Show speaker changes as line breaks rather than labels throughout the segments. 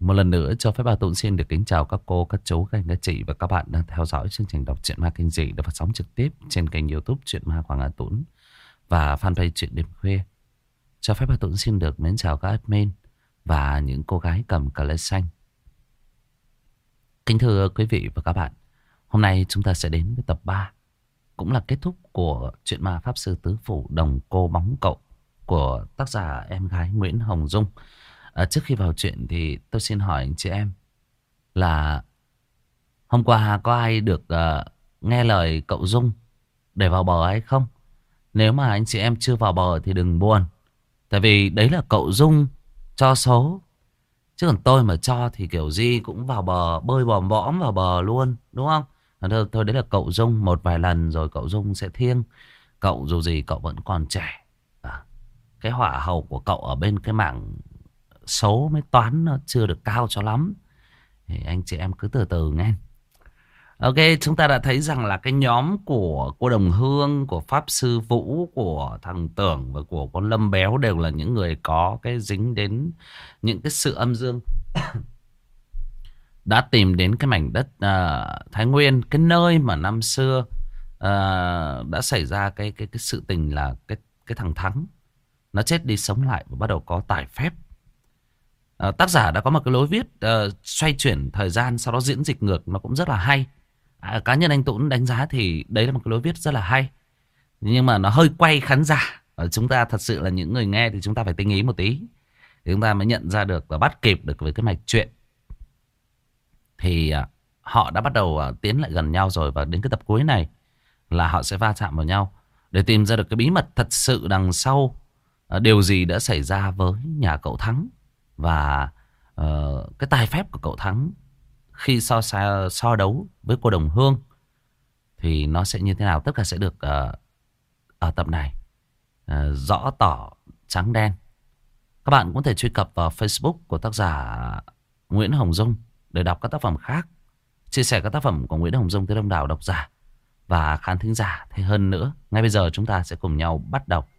Một lần nữa cho phép Bà Tụng xin được kính chào các cô, các chú, các anh, các chị và các bạn đang theo dõi chương trình đọc truyện ma kinh dị được phát sóng trực tiếp trên kênh YouTube Truyện Ma Quảng An Tũng và fanpage Truyện Đêm Khuya. Cho phép Bà Tụng xin được mến chào các admin và những cô gái cầm cà lê xanh. Kính thưa quý vị và các bạn, hôm nay chúng ta sẽ đến với tập 3, cũng là kết thúc của truyện ma Pháp Sư Tứ Phủ Đồng Cô Bóng Cậu của tác giả em gái Nguyễn Hồng Dung. Trước khi vào chuyện thì tôi xin hỏi anh chị em là hôm qua có ai được nghe lời cậu Dung để vào bờ hay không? Nếu mà anh chị em chưa vào bờ thì đừng buồn. Tại vì đấy là cậu Dung cho số. Chứ còn tôi mà cho thì kiểu gì cũng vào bờ, bơi bòm bõm vào bờ luôn, đúng không? Thôi đấy là cậu Dung, một vài lần rồi cậu Dung sẽ thiêng. Cậu dù gì cậu vẫn còn trẻ. Cái hỏa hậu của cậu ở bên cái mảng số mới toán nó chưa được cao cho lắm. Thì anh chị em cứ từ từ nghe. Ok, chúng ta đã thấy rằng là cái nhóm của cô Đồng Hương, của Pháp Sư Vũ, của thằng Tưởng và của con Lâm Béo đều là những người có cái dính đến những cái sự âm dương. Đã tìm đến cái mảnh đất Thái Nguyên, cái nơi mà năm xưa đã xảy ra cái sự tình là cái thằng Thắng nó chết đi sống lại và bắt đầu có tài phép. Tác giả đã có một cái lối viết xoay chuyển thời gian, sau đó diễn dịch ngược, nó cũng rất là hay. Cá nhân anh Tũng đánh giá thì đấy là một cái lối viết rất là hay, nhưng mà nó hơi quay khán giả. Chúng ta thật sự là những người nghe thì chúng ta phải tinh ý một tí thì chúng ta mới nhận ra được và bắt kịp được với cái mạch truyện. Thì họ đã bắt đầu tiến lại gần nhau rồi, và đến cái tập cuối này là họ sẽ va chạm vào nhau để tìm ra được cái bí mật thật sự đằng sau điều gì đã xảy ra với nhà cậu Thắng. Và cái tài phép của cậu Thắng khi so đấu với cô Đồng Hương thì nó sẽ như thế nào, tất cả sẽ được ở tập này rõ tỏ trắng đen. Các bạn cũng có thể truy cập vào Facebook của tác giả Nguyễn Hồng Dung để đọc các tác phẩm khác, chia sẻ các tác phẩm của Nguyễn Hồng Dung tới đông đảo độc giả và khán thính giả. Thế hơn nữa, ngay bây giờ chúng ta sẽ cùng nhau bắt đầu.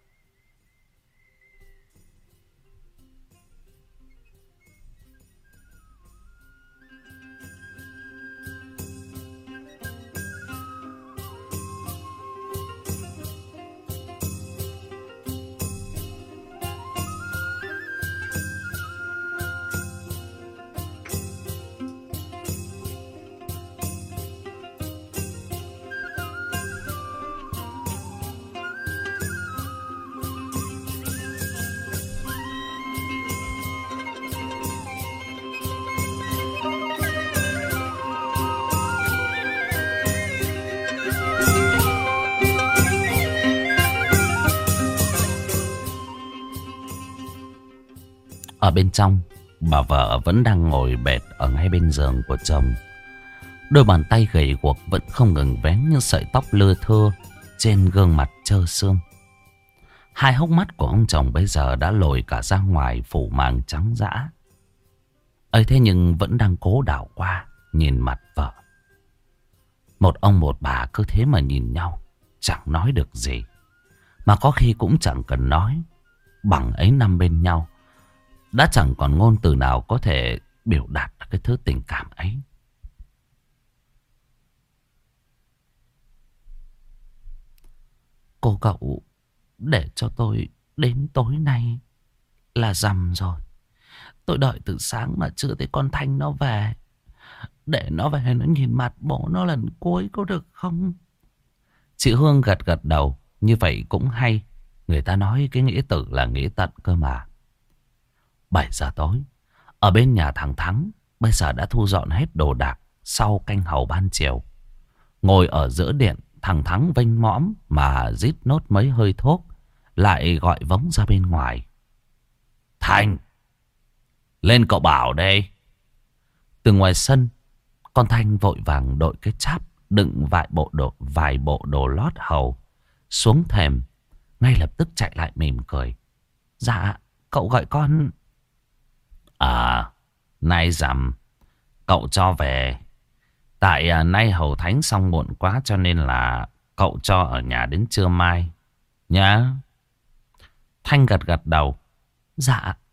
Ở bên trong, bà vợ vẫn đang ngồi bệt ở ngay bên giường của chồng. Đôi bàn tay gầy guộc vẫn không ngừng vén những sợi tóc lưa thưa trên gương mặt trơ xương. Hai hốc mắt của ông chồng bây giờ đã lồi cả ra ngoài, phủ màng trắng dã. ấy thế nhưng vẫn đang cố đảo qua nhìn mặt vợ. Một ông một bà cứ thế mà nhìn nhau, chẳng nói được gì, mà có khi cũng chẳng cần nói. Bằng ấy năm bên nhau đã chẳng còn ngôn từ nào có thể biểu đạt cái thứ tình cảm ấy. Cô cậu để cho tôi đến tối nay là rằm rồi. Tôi đợi từ sáng mà chưa thấy con Thanh nó về. Để nó về nó nhìn mặt bố nó lần cuối có được không? Chị Hương gật gật đầu. Như vậy cũng hay. Người ta nói cái nghĩa tử là nghĩa tận cơ mà. 7 giờ tối, ở bên nhà thằng Thắng bây giờ đã thu dọn hết đồ đạc sau canh hầu ban chiều. Ngồi ở giữa điện, thằng Thắng vênh mõm mà rít nốt mấy hơi thuốc, lại gọi vống ra bên ngoài. Thành, lên cậu bảo đây. Từ ngoài sân, con Thanh vội vàng đội cái cháp đựng vài bộ đồ lót hầu xuống thềm, ngay lập tức chạy lại mỉm cười. Dạ, cậu gọi con. À, nay rằm cậu cho về. Tại nay hầu thánh xong muộn quá, cho nên là cậu cho ở nhà đến trưa mai nhá. Thanh gật gật đầu. Dạ,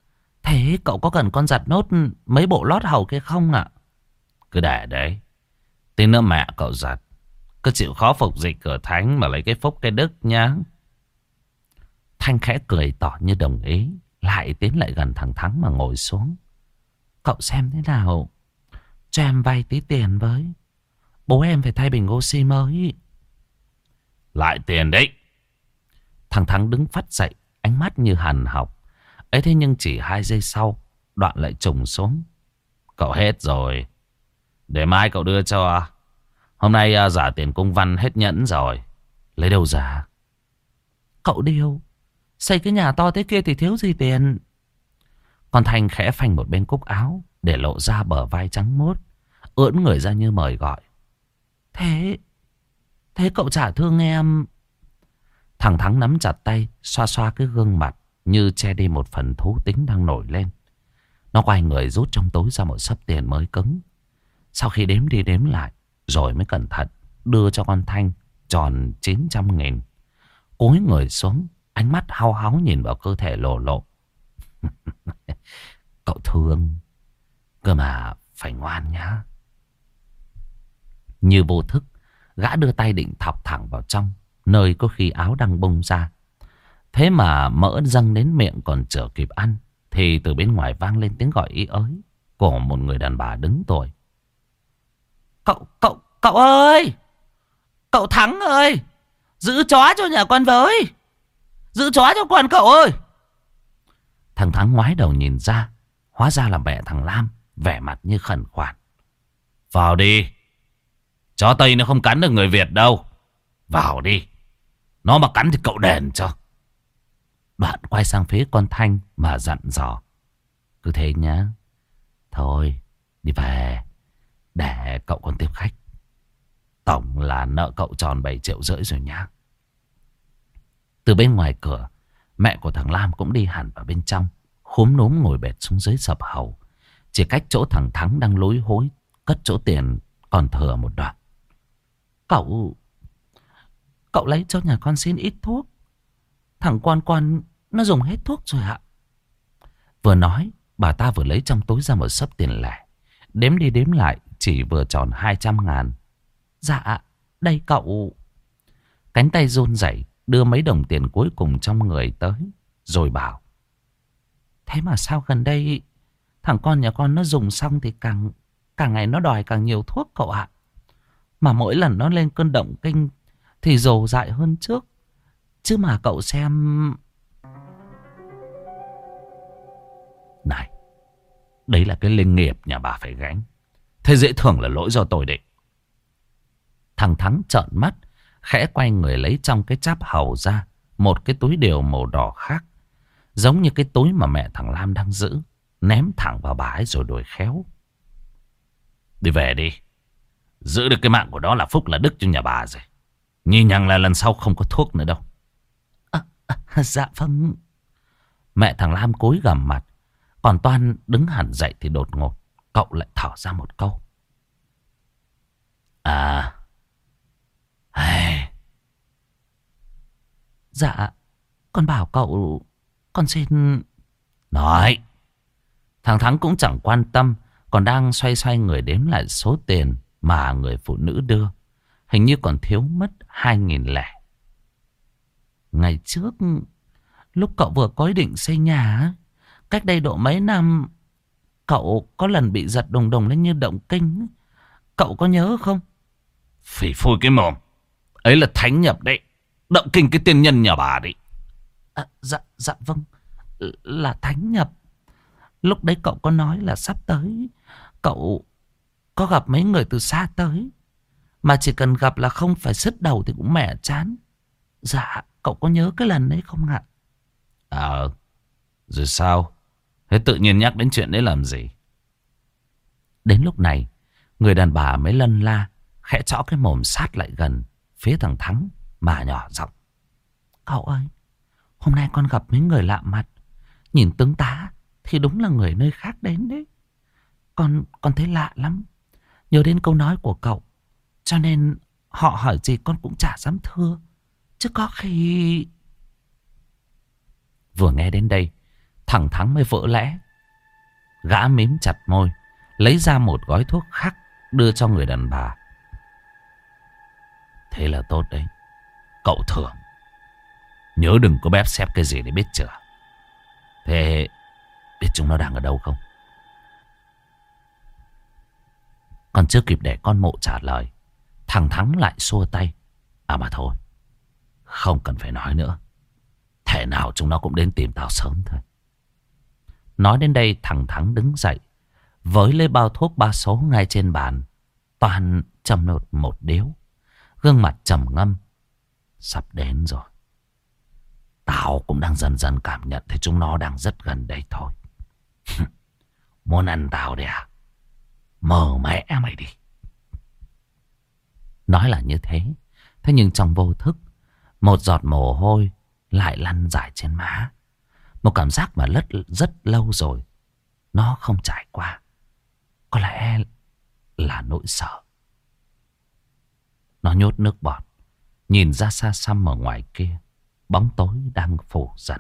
Thế cậu có cần con giặt nốt mấy bộ lót hầu kia không ạ? Cứ để đấy. Tí nữa mẹ cậu giặt. Cứ chịu khó phục dịch cửa thánh mà lấy cái phúc cái đức nhá. Thanh khẽ cười tỏ như đồng ý. Lại tiến lại gần thằng Thắng mà ngồi xuống. Cậu xem thế nào, cho em vay tí tiền với. Bố em phải thay bình oxy mới. Lại tiền đấy. Thằng Thắng đứng phắt dậy, ánh mắt như hằn học. Ấy thế nhưng chỉ 2 giây sau, đoạn lại trùng xuống. Cậu hết rồi, để mai cậu đưa cho. Hôm nay giả tiền công văn hết nhẫn rồi. Lấy đâu ra? Cậu điêu, xây cái nhà to thế kia thì thiếu gì tiền. Con Thanh khẽ phanh một bên cúc áo, để lộ ra bờ vai trắng muốt, ưỡn người ra như mời gọi. Thế cậu chả thương em. Thằng Thắng nắm chặt tay, xoa xoa cái gương mặt, như che đi một phần thú tính đang nổi lên. Nó quay người rút trong túi ra một xấp tiền mới cứng. Sau khi đếm đi đếm lại, rồi mới cẩn thận đưa cho con Thanh tròn 900.000. Cúi người xuống, ánh mắt hao háo nhìn vào cơ thể lồ lộ. Cậu thương, cơ mà phải ngoan nhá. Như vô thức, gã đưa tay định thọc thẳng vào trong, nơi có khi áo đang bung ra. Thế mà mỡ dâng đến miệng còn chưa kịp ăn, thì từ bên ngoài vang lên tiếng gọi ý ới của một người đàn bà đứng tuổi. Cậu ơi! Cậu Thắng ơi! Giữ chó cho nhà con với! Giữ chó cho con cậu ơi! Thằng Thắng ngoái đầu nhìn ra, hóa ra là mẹ thằng Lam, vẻ mặt như khẩn khoản. Vào đi! Chó Tây nó không cắn được người Việt đâu. Vào đi! Nó mà cắn thì cậu đền cho. Đoạn quay sang phía con Thanh mà dặn dò. Cứ thế nhá. Thôi, đi về. Để cậu còn tiếp khách. Tổng là nợ cậu tròn 7,5 triệu rồi nhá. Từ bên ngoài cửa, mẹ của thằng Lam cũng đi hẳn vào bên trong, khúm núm ngồi bệt xuống dưới sập hầu, chỉ cách chỗ thằng Thắng đang lối hối cất chỗ tiền còn thừa một đoạn. Cậu lấy cho nhà con xin ít thuốc. Thằng con nó dùng hết thuốc rồi ạ. Vừa nói, bà ta vừa lấy trong túi ra một xấp tiền lẻ. Đếm đi đếm lại chỉ vừa tròn 200.000. Dạ, đây cậu. Cánh tay run rẩy đưa mấy đồng tiền cuối cùng trong người tới, rồi bảo. Thế mà sao gần đây thằng con nhà con nó dùng xong thì càng ngày nó đòi càng nhiều thuốc cậu ạ. Mà mỗi lần nó lên cơn động kinh thì rồ dại hơn trước. Chứ mà cậu xem. Này, đấy là cái linh nghiệp nhà bà phải gánh. Thế dễ thường là lỗi do tôi đấy. Thằng Thắng trợn mắt, khẽ quay người lấy trong cái cháp hầu ra một cái túi điều màu đỏ khác, giống như cái túi mà mẹ thằng Lam đang giữ, ném thẳng vào bà ấy rồi đuổi khéo. Đi về đi. Giữ được cái mạng của đó là phúc là đức cho nhà bà rồi. Nhìn nhằng là lần sau không có thuốc nữa đâu. Dạ vâng. Mẹ thằng Lam cúi gằm mặt. Còn Toan đứng hẳn dậy thì đột ngột cậu lại thở ra một câu. Dạ, con bảo cậu, con xin. Nói. Thằng Thắng cũng chẳng quan tâm, còn đang xoay người đếm lại số tiền mà người phụ nữ đưa. Hình như còn thiếu mất 2.000 lẻ. Ngày trước, lúc cậu vừa có ý định xây nhà, cách đây độ mấy năm, cậu có lần bị giật đùng đùng lên như động kinh. Cậu có nhớ không? Phỉ phui cái mồm. Ấy là thánh nhập đấy. Động kinh cái tiên nhân nhà bà đấy. Dạ vâng. Là thánh nhập. Lúc đấy cậu có nói là sắp tới cậu có gặp mấy người từ xa tới, mà chỉ cần gặp là không phải sứt đầu thì cũng mẻ chán. Dạ, cậu có nhớ cái lần đấy không ạ? Rồi sao? Thế tự nhiên nhắc đến chuyện đấy làm gì? Đến lúc này, người đàn bà mới lân la, khẽ chõ cái mồm sát lại gần phía thằng Thắng mà nhỏ giọng. Cậu ơi, hôm nay con gặp mấy người lạ mặt, nhìn tướng tá thì đúng là người nơi khác đến đấy. Con thấy lạ lắm. Nhớ đến câu nói của cậu, cho nên họ hỏi gì con cũng chả dám thưa. Chứ có khi... Vừa nghe đến đây, thằng Thắng mới vỡ lẽ, Gã mím chặt môi, lấy ra một gói thuốc khác đưa cho người đàn bà. Thế là tốt đấy. Cậu thưởng. Nhớ đừng có bép xép cái gì để biết chưa. Thế biết chúng nó đang ở đâu không? Còn chưa kịp để con Mộ trả lời, thằng Thắng lại xua tay. À mà thôi, không cần phải nói nữa. Thể nào chúng nó cũng đến tìm tao sớm thôi. Nói đến đây thằng Thắng đứng dậy, với lấy bao thuốc 3 số ngay trên bàn. Toàn châm nốt một điếu, gương mặt trầm ngâm. Sắp đến rồi. Tao cũng đang dần dần cảm nhận thấy chúng nó đang rất gần đây thôi. Muốn ăn tao đấy à? Mờ mẹ mày đi. Nói là như thế. Thế nhưng trong vô thức, một giọt mồ hôi lại lăn dài trên má. Một cảm giác mà rất lâu rồi nó không trải qua. Có lẽ là nỗi sợ. Nó nhốt nước bọt, nhìn ra xa xăm ở ngoài kia. Bóng tối đang phủ dần.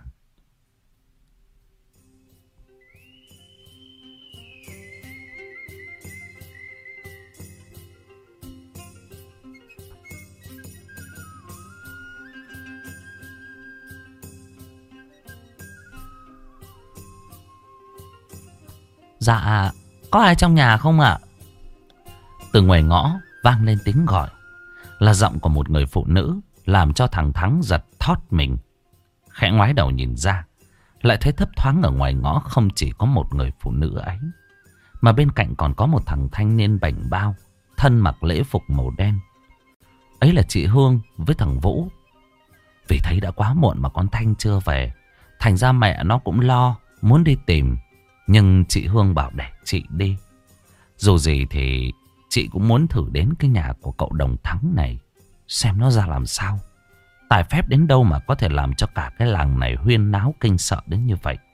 Dạ, có ai trong nhà không ạ? Từ ngoài ngõ vang lên tiếng gọi. Là giọng của một người phụ nữ, làm cho thằng Thắng giật thót mình. Khẽ ngoái đầu nhìn ra, lại thấy thấp thoáng ở ngoài ngõ không chỉ có một người phụ nữ ấy, mà bên cạnh còn có một thằng thanh niên bảnh bao, thân mặc lễ phục màu đen. Ấy là chị Hương với thằng Vũ. Vì thấy đã quá muộn mà con Thanh chưa về, thành ra mẹ nó cũng lo, muốn đi tìm. Nhưng chị Hương bảo để chị đi. Dù gì thì chị cũng muốn thử đến cái nhà của cậu Đồng Thắng này, xem nó ra làm sao. Tài phép đến đâu mà có thể làm cho cả cái làng này huyên náo kinh sợ đến như vậy.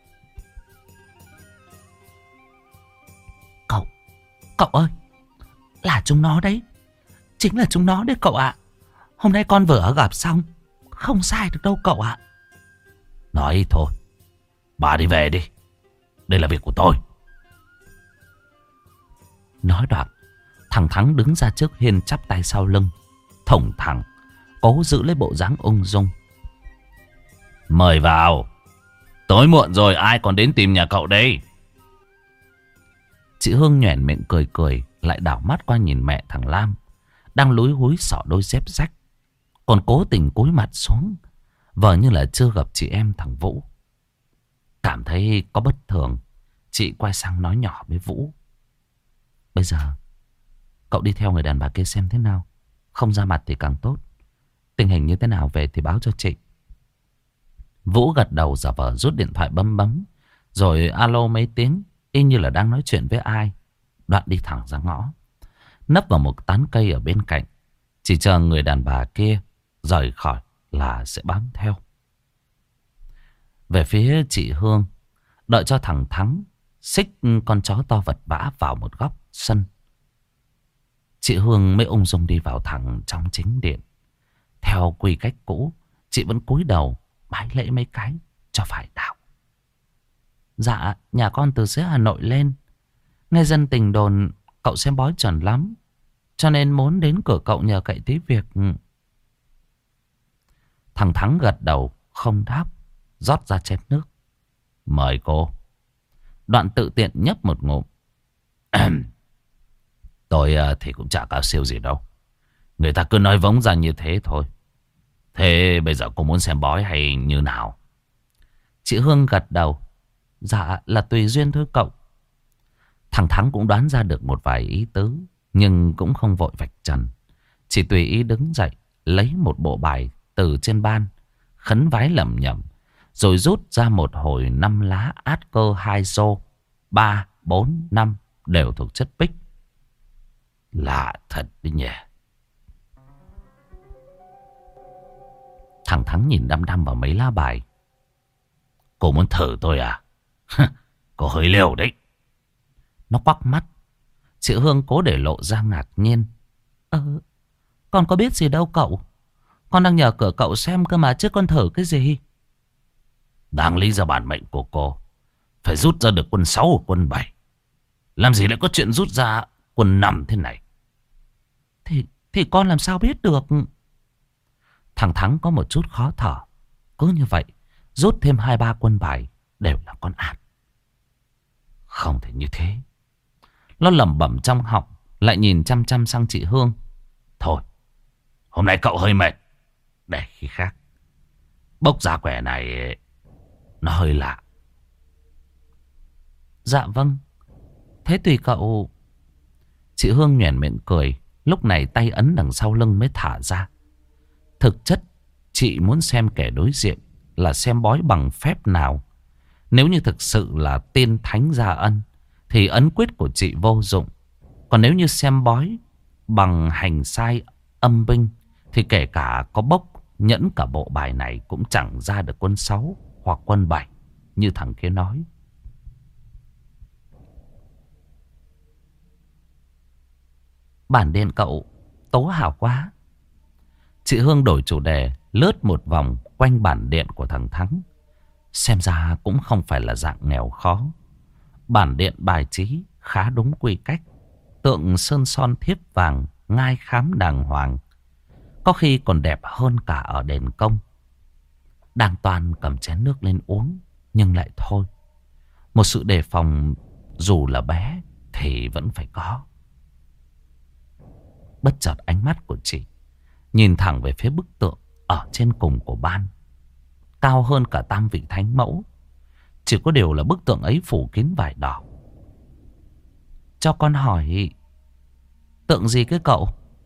Cậu ơi, là chúng nó đấy. Chính là chúng nó đấy cậu ạ. Hôm nay con vừa gặp xong, không sai được đâu cậu ạ. Nói ít thôi, bà đi về đi. Đây là việc của tôi. Nói đoạn, thằng Thắng đứng ra trước hiên chắp tay sau lưng, thủng thẳng, cố giữ lấy bộ dáng ung dung. Mời vào. Tối muộn rồi ai còn đến tìm nhà cậu đây? Chị Hương nhoẻn miệng cười cười, lại đảo mắt qua nhìn mẹ thằng Lam, đang lúi húi xỏ đôi dép rách, còn cố tình cúi mặt xuống, vờ như là chưa gặp chị em thằng Vũ. Cảm thấy có bất thường, chị quay sang nói nhỏ với Vũ. Bây giờ cậu đi theo người đàn bà kia xem thế nào. Không ra mặt thì càng tốt. Tình hình như thế nào về thì báo cho chị. Vũ gật đầu giả vờ rút điện thoại bấm, rồi alo mấy tiếng, y như là đang nói chuyện với ai. Đoạn đi thẳng ra ngõ, nấp vào một tán cây ở bên cạnh, chỉ chờ người đàn bà kia rời khỏi là sẽ bám theo. Về phía chị Hương, đợi cho thằng Thắng xích con chó to vật vã vào một góc sân, chị Hương mới ung dung đi vào thẳng trong chính điện. Theo quy cách cũ, chị vẫn cúi đầu bái lễ mấy cái cho phải đạo. Dạ, nhà con từ dưới Hà Nội lên, nghe dân tình đồn cậu xem bói chuẩn lắm, cho nên muốn đến cửa cậu nhờ cậy tí việc. Thằng Thắng gật đầu không đáp, rót ra chén nước. Mời cô. Đoạn tự tiện nhấp một ngụm. Tôi thì cũng chả cao siêu gì đâu. Người ta cứ nói vống ra như thế thôi. Thế bây giờ cô muốn xem bói hay như nào? Chị Hương gật đầu. Dạ là tùy duyên thôi cậu. Thằng Thắng cũng đoán ra được một vài ý tứ, nhưng cũng không vội vạch trần. Chỉ tùy ý đứng dậy, lấy một bộ bài từ trên ban, khấn vái lẩm nhẩm, rồi rút ra một hồi 5 lá át cơ 2 xô, 3, 4, 5 đều thuộc chất bích. Lạ thật đấy nhỉ. Thằng Thắng nhìn đăm đăm vào mấy lá bài. Cô muốn thử tôi à? Cô hơi liều đấy. Nó quắc mắt. Chị Hương cố để lộ ra ngạc nhiên. Con có biết gì đâu cậu. Con đang nhờ cửa cậu xem cơ mà chứ con thử cái gì. Đáng lý ra bản mệnh của cô phải rút ra được quân 6 hoặc quân 7 Làm gì lại có chuyện rút ra quân nằm thế này?
Thì con làm sao biết được?
Thằng Thắng có một chút khó thở. Cứ như vậy, rút thêm 2-3 quân bài đều là con ạt. Không thể như thế. Nó lẩm bẩm trong họng, lại nhìn chăm chăm sang chị Hương. Thôi, hôm nay cậu hơi mệt. Để khi khác. Bốc ra quẻ này nó hơi lạ.
Dạ vâng. Thế tùy cậu.
Chị Hương nhoẻn miệng cười. Lúc này tay ấn đằng sau lưng mới thả ra. Thực chất chị muốn xem kẻ đối diện là xem bói bằng phép nào. Nếu như thực sự là tiên thánh gia ân thì ấn quyết của chị vô dụng. Còn nếu như xem bói bằng hành sai âm binh thì kể cả có bốc nhẫn cả bộ bài này cũng chẳng ra được quân 6 hoặc quân 7 như thằng kia nói.
Bản điện cậu tố hảo quá.
Chị Hương đổi chủ đề, lướt một vòng quanh bản điện của thằng Thắng. Xem ra cũng không phải là dạng nghèo khó. Bản điện bài trí khá đúng quy cách. Tượng sơn son thiếp vàng, ngai khám đàng hoàng. Có khi còn đẹp hơn cả ở đền công. Đang toàn cầm chén nước lên uống, nhưng lại thôi. Một sự đề phòng dù là bé thì vẫn phải có. Bất chợt ánh mắt của chị nhìn thẳng về phía bức tượng ở trên cùng của ban, cao hơn cả tam vị thánh mẫu. Chỉ có điều là bức tượng ấy phủ kín vải đỏ.
Cho con hỏi, tượng gì cái cậu?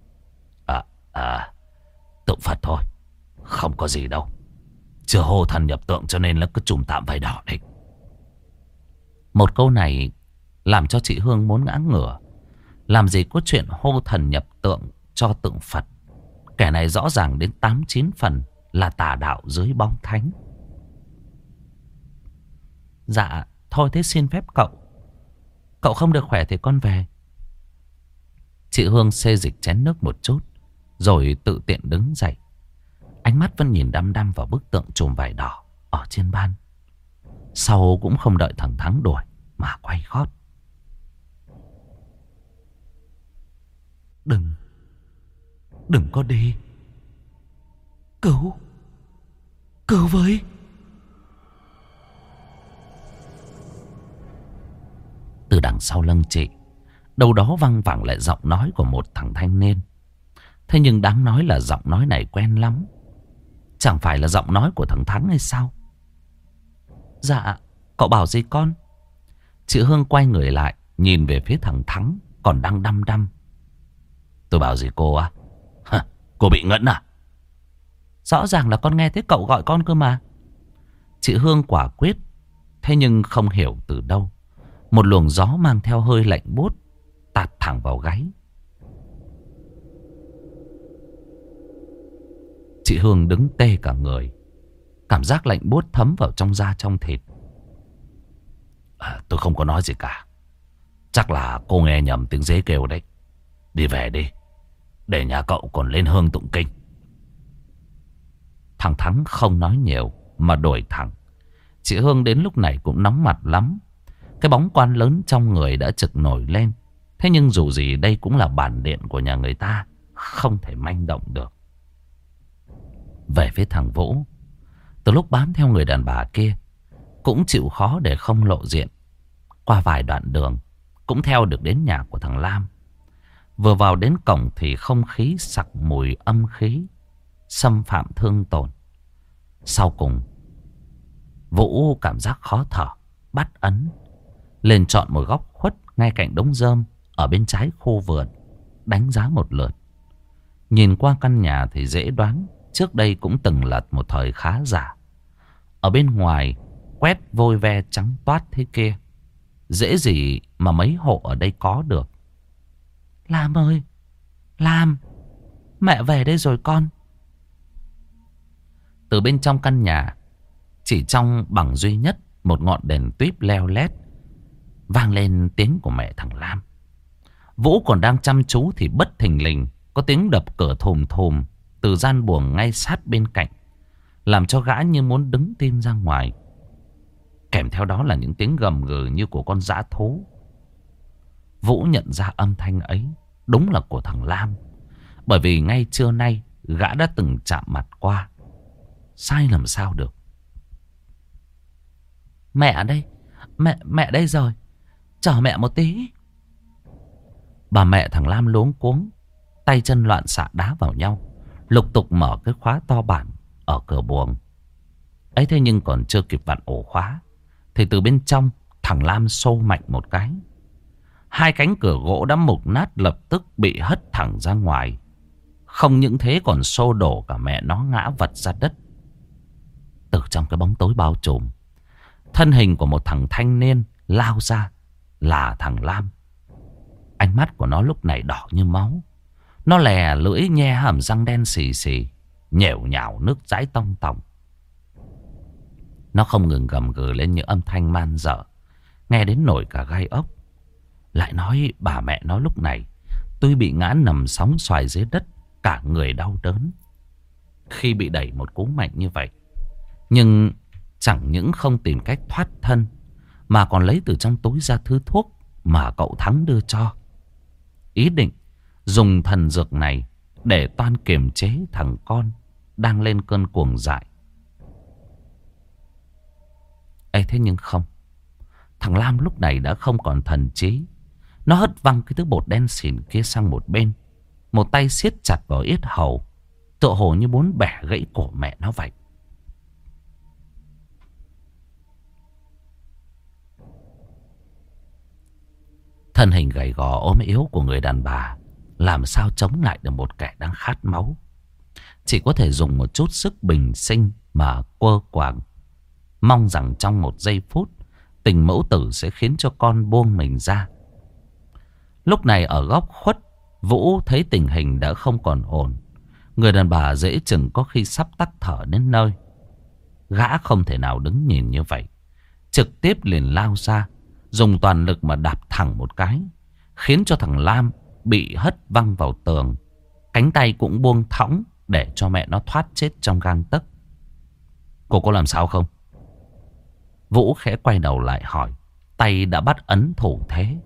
Tượng Phật thôi, không có gì đâu. Chưa hô thần nhập tượng cho nên là cứ trùm tạm vải đỏ đấy. Một câu này làm cho chị Hương muốn ngã ngửa. Làm gì có chuyện hô thần nhập tượng cho tượng Phật. Kẻ này rõ ràng đến 8-9 phần là tà đạo dưới bóng thánh.
Dạ, thôi thế xin phép cậu. Cậu không được khỏe thì con về.
Chị Hương xê dịch chén nước một chút, rồi tự tiện đứng dậy. Ánh mắt vẫn nhìn đăm đăm vào bức tượng chùm vải đỏ ở trên ban. Sau cũng không đợi thằng Thắng đuổi mà quay gót.
Đừng có đi. Cứu với.
Từ đằng sau lưng chị, đâu đó văng vẳng lại giọng nói của một thằng thanh niên. Thế nhưng đáng nói là giọng nói này quen lắm. Chẳng phải là giọng nói của thằng Thắng hay sao?
Dạ, cậu bảo gì con?
Chị Hương quay người lại, nhìn về phía thằng Thắng còn đang đăm đăm. Tôi bảo gì cô á? Cô bị ngẫn à?
Rõ ràng là con nghe thấy cậu gọi con cơ mà.
Chị Hương quả quyết. Thế nhưng không hiểu từ đâu, một luồng gió mang theo hơi lạnh buốt tạt thẳng vào gáy. Chị Hương đứng tê cả người. Cảm giác lạnh buốt thấm vào trong da trong thịt. Tôi không có nói gì cả. Chắc là cô nghe nhầm tiếng dế kêu đấy. Đi về đi, để nhà cậu còn lên hương tụng kinh. Thằng Thắng không nói nhiều mà đuổi thẳng. Chị Hương đến lúc này cũng nóng mặt lắm. Cái bóng quan lớn trong người đã trực nổi lên. Thế nhưng dù gì đây cũng là bản điện của nhà người ta, không thể manh động được. Về phía thằng Vũ, từ lúc bám theo người đàn bà kia, cũng chịu khó để không lộ diện. Qua vài đoạn đường cũng theo được đến nhà của thằng Lam. Vừa vào đến cổng thì không khí sặc mùi âm khí, xâm phạm thương tổn. Sau cùng, Vũ cảm giác khó thở, bắt ấn lên chọn một góc khuất ngay cạnh đống rơm ở bên trái khu vườn, đánh giá một lượt. Nhìn qua căn nhà thì dễ đoán trước đây cũng từng là một thời khá giả. Ở bên ngoài quét vôi ve trắng toát thế kia, dễ gì mà mấy hộ ở đây có được.
Lam ơi, Lam, mẹ về đây rồi con.
Từ bên trong căn nhà, chỉ trong bằng duy nhất một ngọn đèn tuýp leo lét, vang lên tiếng của mẹ thằng Lam. Vũ còn đang chăm chú thì bất thình lình có tiếng đập cửa thùm thùm từ gian buồng ngay sát bên cạnh, làm cho gã như muốn đứng tim ra ngoài. Kèm theo đó là những tiếng gầm gừ như của con dã thú. Vũ nhận ra âm thanh ấy đúng là của thằng Lam. Bởi vì ngay trưa nay gã đã từng chạm mặt qua. Sai làm sao được.
Mẹ đây. Mẹ đây rồi. Chờ mẹ một tí.
Bà mẹ thằng Lam luống cuống, tay chân loạn xạ đá vào nhau, lục tục mở cái khóa to bản ở cửa buồng. Ấy thế nhưng còn chưa kịp vặn ổ khóa thì từ bên trong thằng Lam xô mạnh một cái. Hai cánh cửa gỗ đã mục nát lập tức bị hất thẳng ra ngoài. Không những thế còn xô đổ cả mẹ nó ngã vật ra đất. Từ trong cái bóng tối bao trùm, thân hình của một thằng thanh niên lao ra, là thằng Lam. Ánh mắt của nó lúc này đỏ như máu. Nó lè lưỡi nhe hàm răng đen xì xì, nhểu nhào nước dãi tong tòng. Nó không ngừng gầm gừ lên những âm thanh man dợ, nghe đến nổi cả gai ốc. Lại nói bà mẹ nó lúc này tuy bị ngã nằm sóng xoài dưới đất, cả người đau đớn khi bị đẩy một cú mạnh như vậy, nhưng chẳng những không tìm cách thoát thân, mà còn lấy từ trong túi ra thứ thuốc mà cậu Thắng đưa cho. Ý định dùng thần dược này để toan kiềm chế thằng con đang lên cơn cuồng dại. Ấy thế nhưng không. Thằng Lam lúc này đã không còn thần trí. Nó hất văng cái thứ bột đen xỉn kia sang một bên, một tay siết chặt vào yết hầu, tựa hồ như muốn bẻ gãy cổ mẹ nó vậy. Thân hình gầy gò ốm yếu của người đàn bà làm sao chống lại được một kẻ đang khát máu. Chỉ có thể dùng một chút sức bình sinh mà quơ quàng, mong rằng trong một giây phút tình mẫu tử sẽ khiến cho con buông mình ra. Lúc này ở góc khuất, Vũ thấy tình hình đã không còn ổn. Người đàn bà dễ chừng có khi sắp tắt thở đến nơi. Gã không thể nào đứng nhìn như vậy, trực tiếp liền lao ra, dùng toàn lực mà đạp thẳng một cái, khiến cho thằng Lam bị hất văng vào tường. Cánh tay cũng buông thõng để cho mẹ nó thoát chết trong gang tấc. Cô có làm sao không? Vũ khẽ quay đầu lại hỏi, tay đã bắt ấn thủ thế.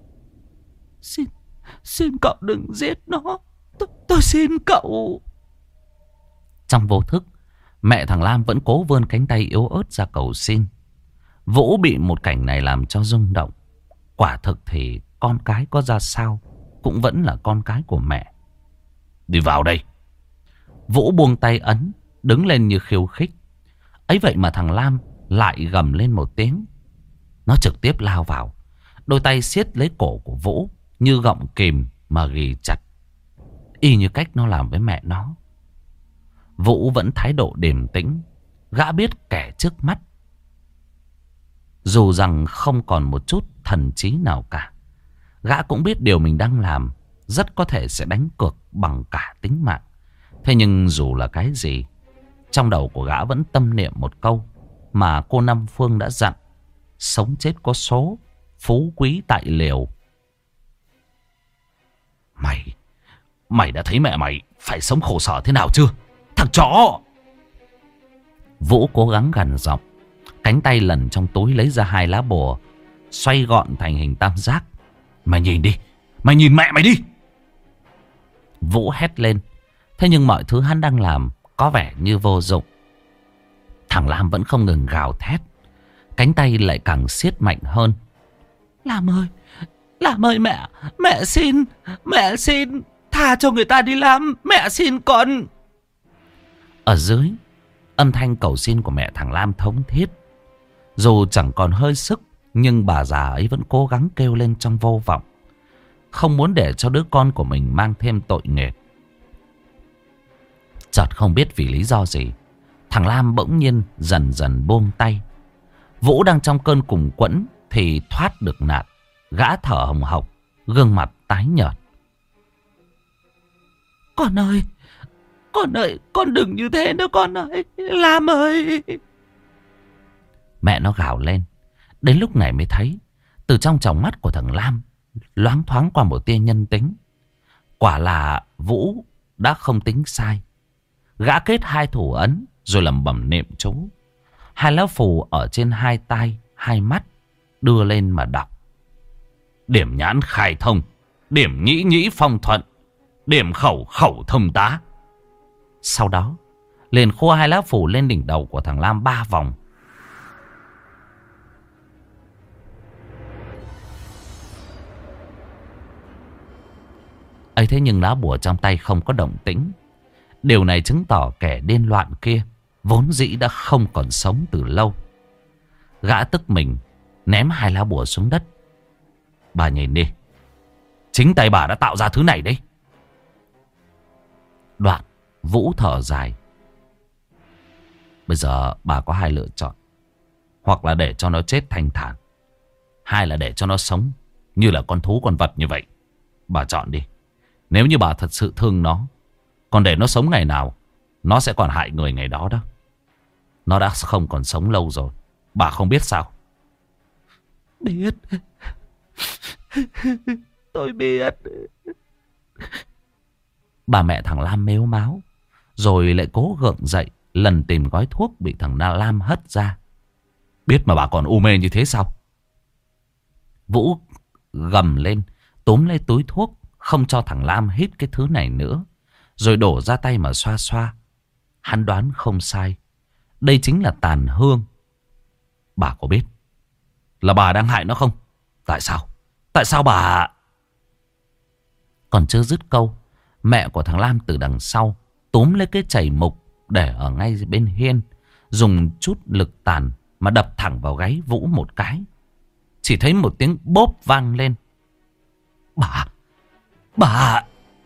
Xin cậu đừng giết nó. Tôi xin cậu.
Trong vô thức, mẹ thằng Lam vẫn cố vươn cánh tay yếu ớt ra cầu xin. Vũ bị một cảnh này làm cho rung động. Quả thực thì con cái có ra sao cũng vẫn là con cái của mẹ. Đi vào đây. Vũ buông tay ấn, đứng lên như khiêu khích. Ấy vậy mà thằng Lam lại gầm lên một tiếng. Nó trực tiếp lao vào, đôi tay siết lấy cổ của Vũ như gọng kìm mà ghì chặt, y như cách nó làm với mẹ nó. Vũ vẫn thái độ điềm tĩnh. Gã biết kẻ trước mắt, dù rằng không còn một chút thần trí nào cả, gã cũng biết điều mình đang làm rất có thể sẽ đánh cược bằng cả tính mạng. Thế nhưng dù là cái gì, trong đầu của gã vẫn tâm niệm một câu mà cô Năm Phương đã dặn: sống chết có số, phú quý tại liều. Mày đã thấy mẹ mày phải sống khổ sở thế nào chưa, thằng chó? Vũ cố gắng gằn giọng, cánh tay lần trong túi lấy ra 2 lá bùa, xoay gọn thành hình tam giác. Mày nhìn đi, mày nhìn mẹ mày đi. Vũ hét lên. Thế nhưng mọi thứ hắn đang làm có vẻ như vô dụng. Thằng Lam vẫn không ngừng gào thét, cánh tay lại càng siết mạnh hơn.
Lam ơi, mẹ xin, tha cho người ta đi Lam, mẹ xin con.
Ở dưới, âm thanh cầu xin của mẹ thằng Lam thống thiết. Dù chẳng còn hơi sức, nhưng bà già ấy vẫn cố gắng kêu lên trong vô vọng, không muốn để cho đứa con của mình mang thêm tội nghiệp. Chợt không biết vì lý do gì, thằng Lam bỗng nhiên dần dần buông tay. Vũ đang trong cơn cùng quẫn thì thoát được nạn. Gã thở hồng hộc, gương mặt tái nhợt.
Con ơi, con đừng như thế nữa con ơi, Lam ơi.
Mẹ nó gào lên. Đến lúc này mới thấy từ trong tròng mắt của thằng Lam loáng thoáng qua một tia nhân tính. Quả là Vũ đã không tính sai. Gã kết 2 thủ ấn rồi lẩm bẩm niệm chú. 2 lá phù ở trên 2 tai 2 mắt đưa lên mà đọc. điểm nhãn khai thông, điểm nhĩ nhĩ phong thuận, điểm khẩu khẩu thông tá. Sau đó liền khua 2 lá phù lên đỉnh đầu của thằng Lam 3 vòng. Ấy thế nhưng lá bùa trong tay không có động tĩnh. Điều này chứng tỏ kẻ điên loạn kia vốn dĩ đã không còn sống từ lâu. Gã tức mình ném 2 lá bùa xuống đất. Bà nhìn đi, chính tay bà đã tạo ra thứ này đấy. Đoạn Vũ thở dài. Bây giờ bà có 2 lựa chọn. Hoặc là để cho nó chết thanh thản, hai là để cho nó sống như là con thú con vật như vậy. Bà chọn đi. Nếu như bà thật sự thương nó, còn để nó sống ngày nào, nó sẽ còn hại người ngày đó đó. Nó đã không còn sống lâu rồi. Bà không biết sao?
Biết. Tôi biết.
Bà mẹ thằng Lam mếu máo, rồi lại cố gượng dậy, lần tìm gói thuốc bị thằng Lam hất ra. Biết mà bà còn u mê như thế sao? Vũ gầm lên, túm lấy túi thuốc, không cho thằng Lam hít cái thứ này nữa, rồi đổ ra tay mà xoa xoa. Hắn đoán không sai, đây chính là tàn hương. Bà có biết là bà đang hại nó không? Tại sao? Tại sao bà... Còn chưa dứt câu, mẹ của thằng Lam từ đằng sau túm lấy cái chày mục để ở ngay bên hiên, dùng chút lực tàn mà đập thẳng vào gáy Vũ một cái. Chỉ thấy một tiếng bốp vang lên. Bà...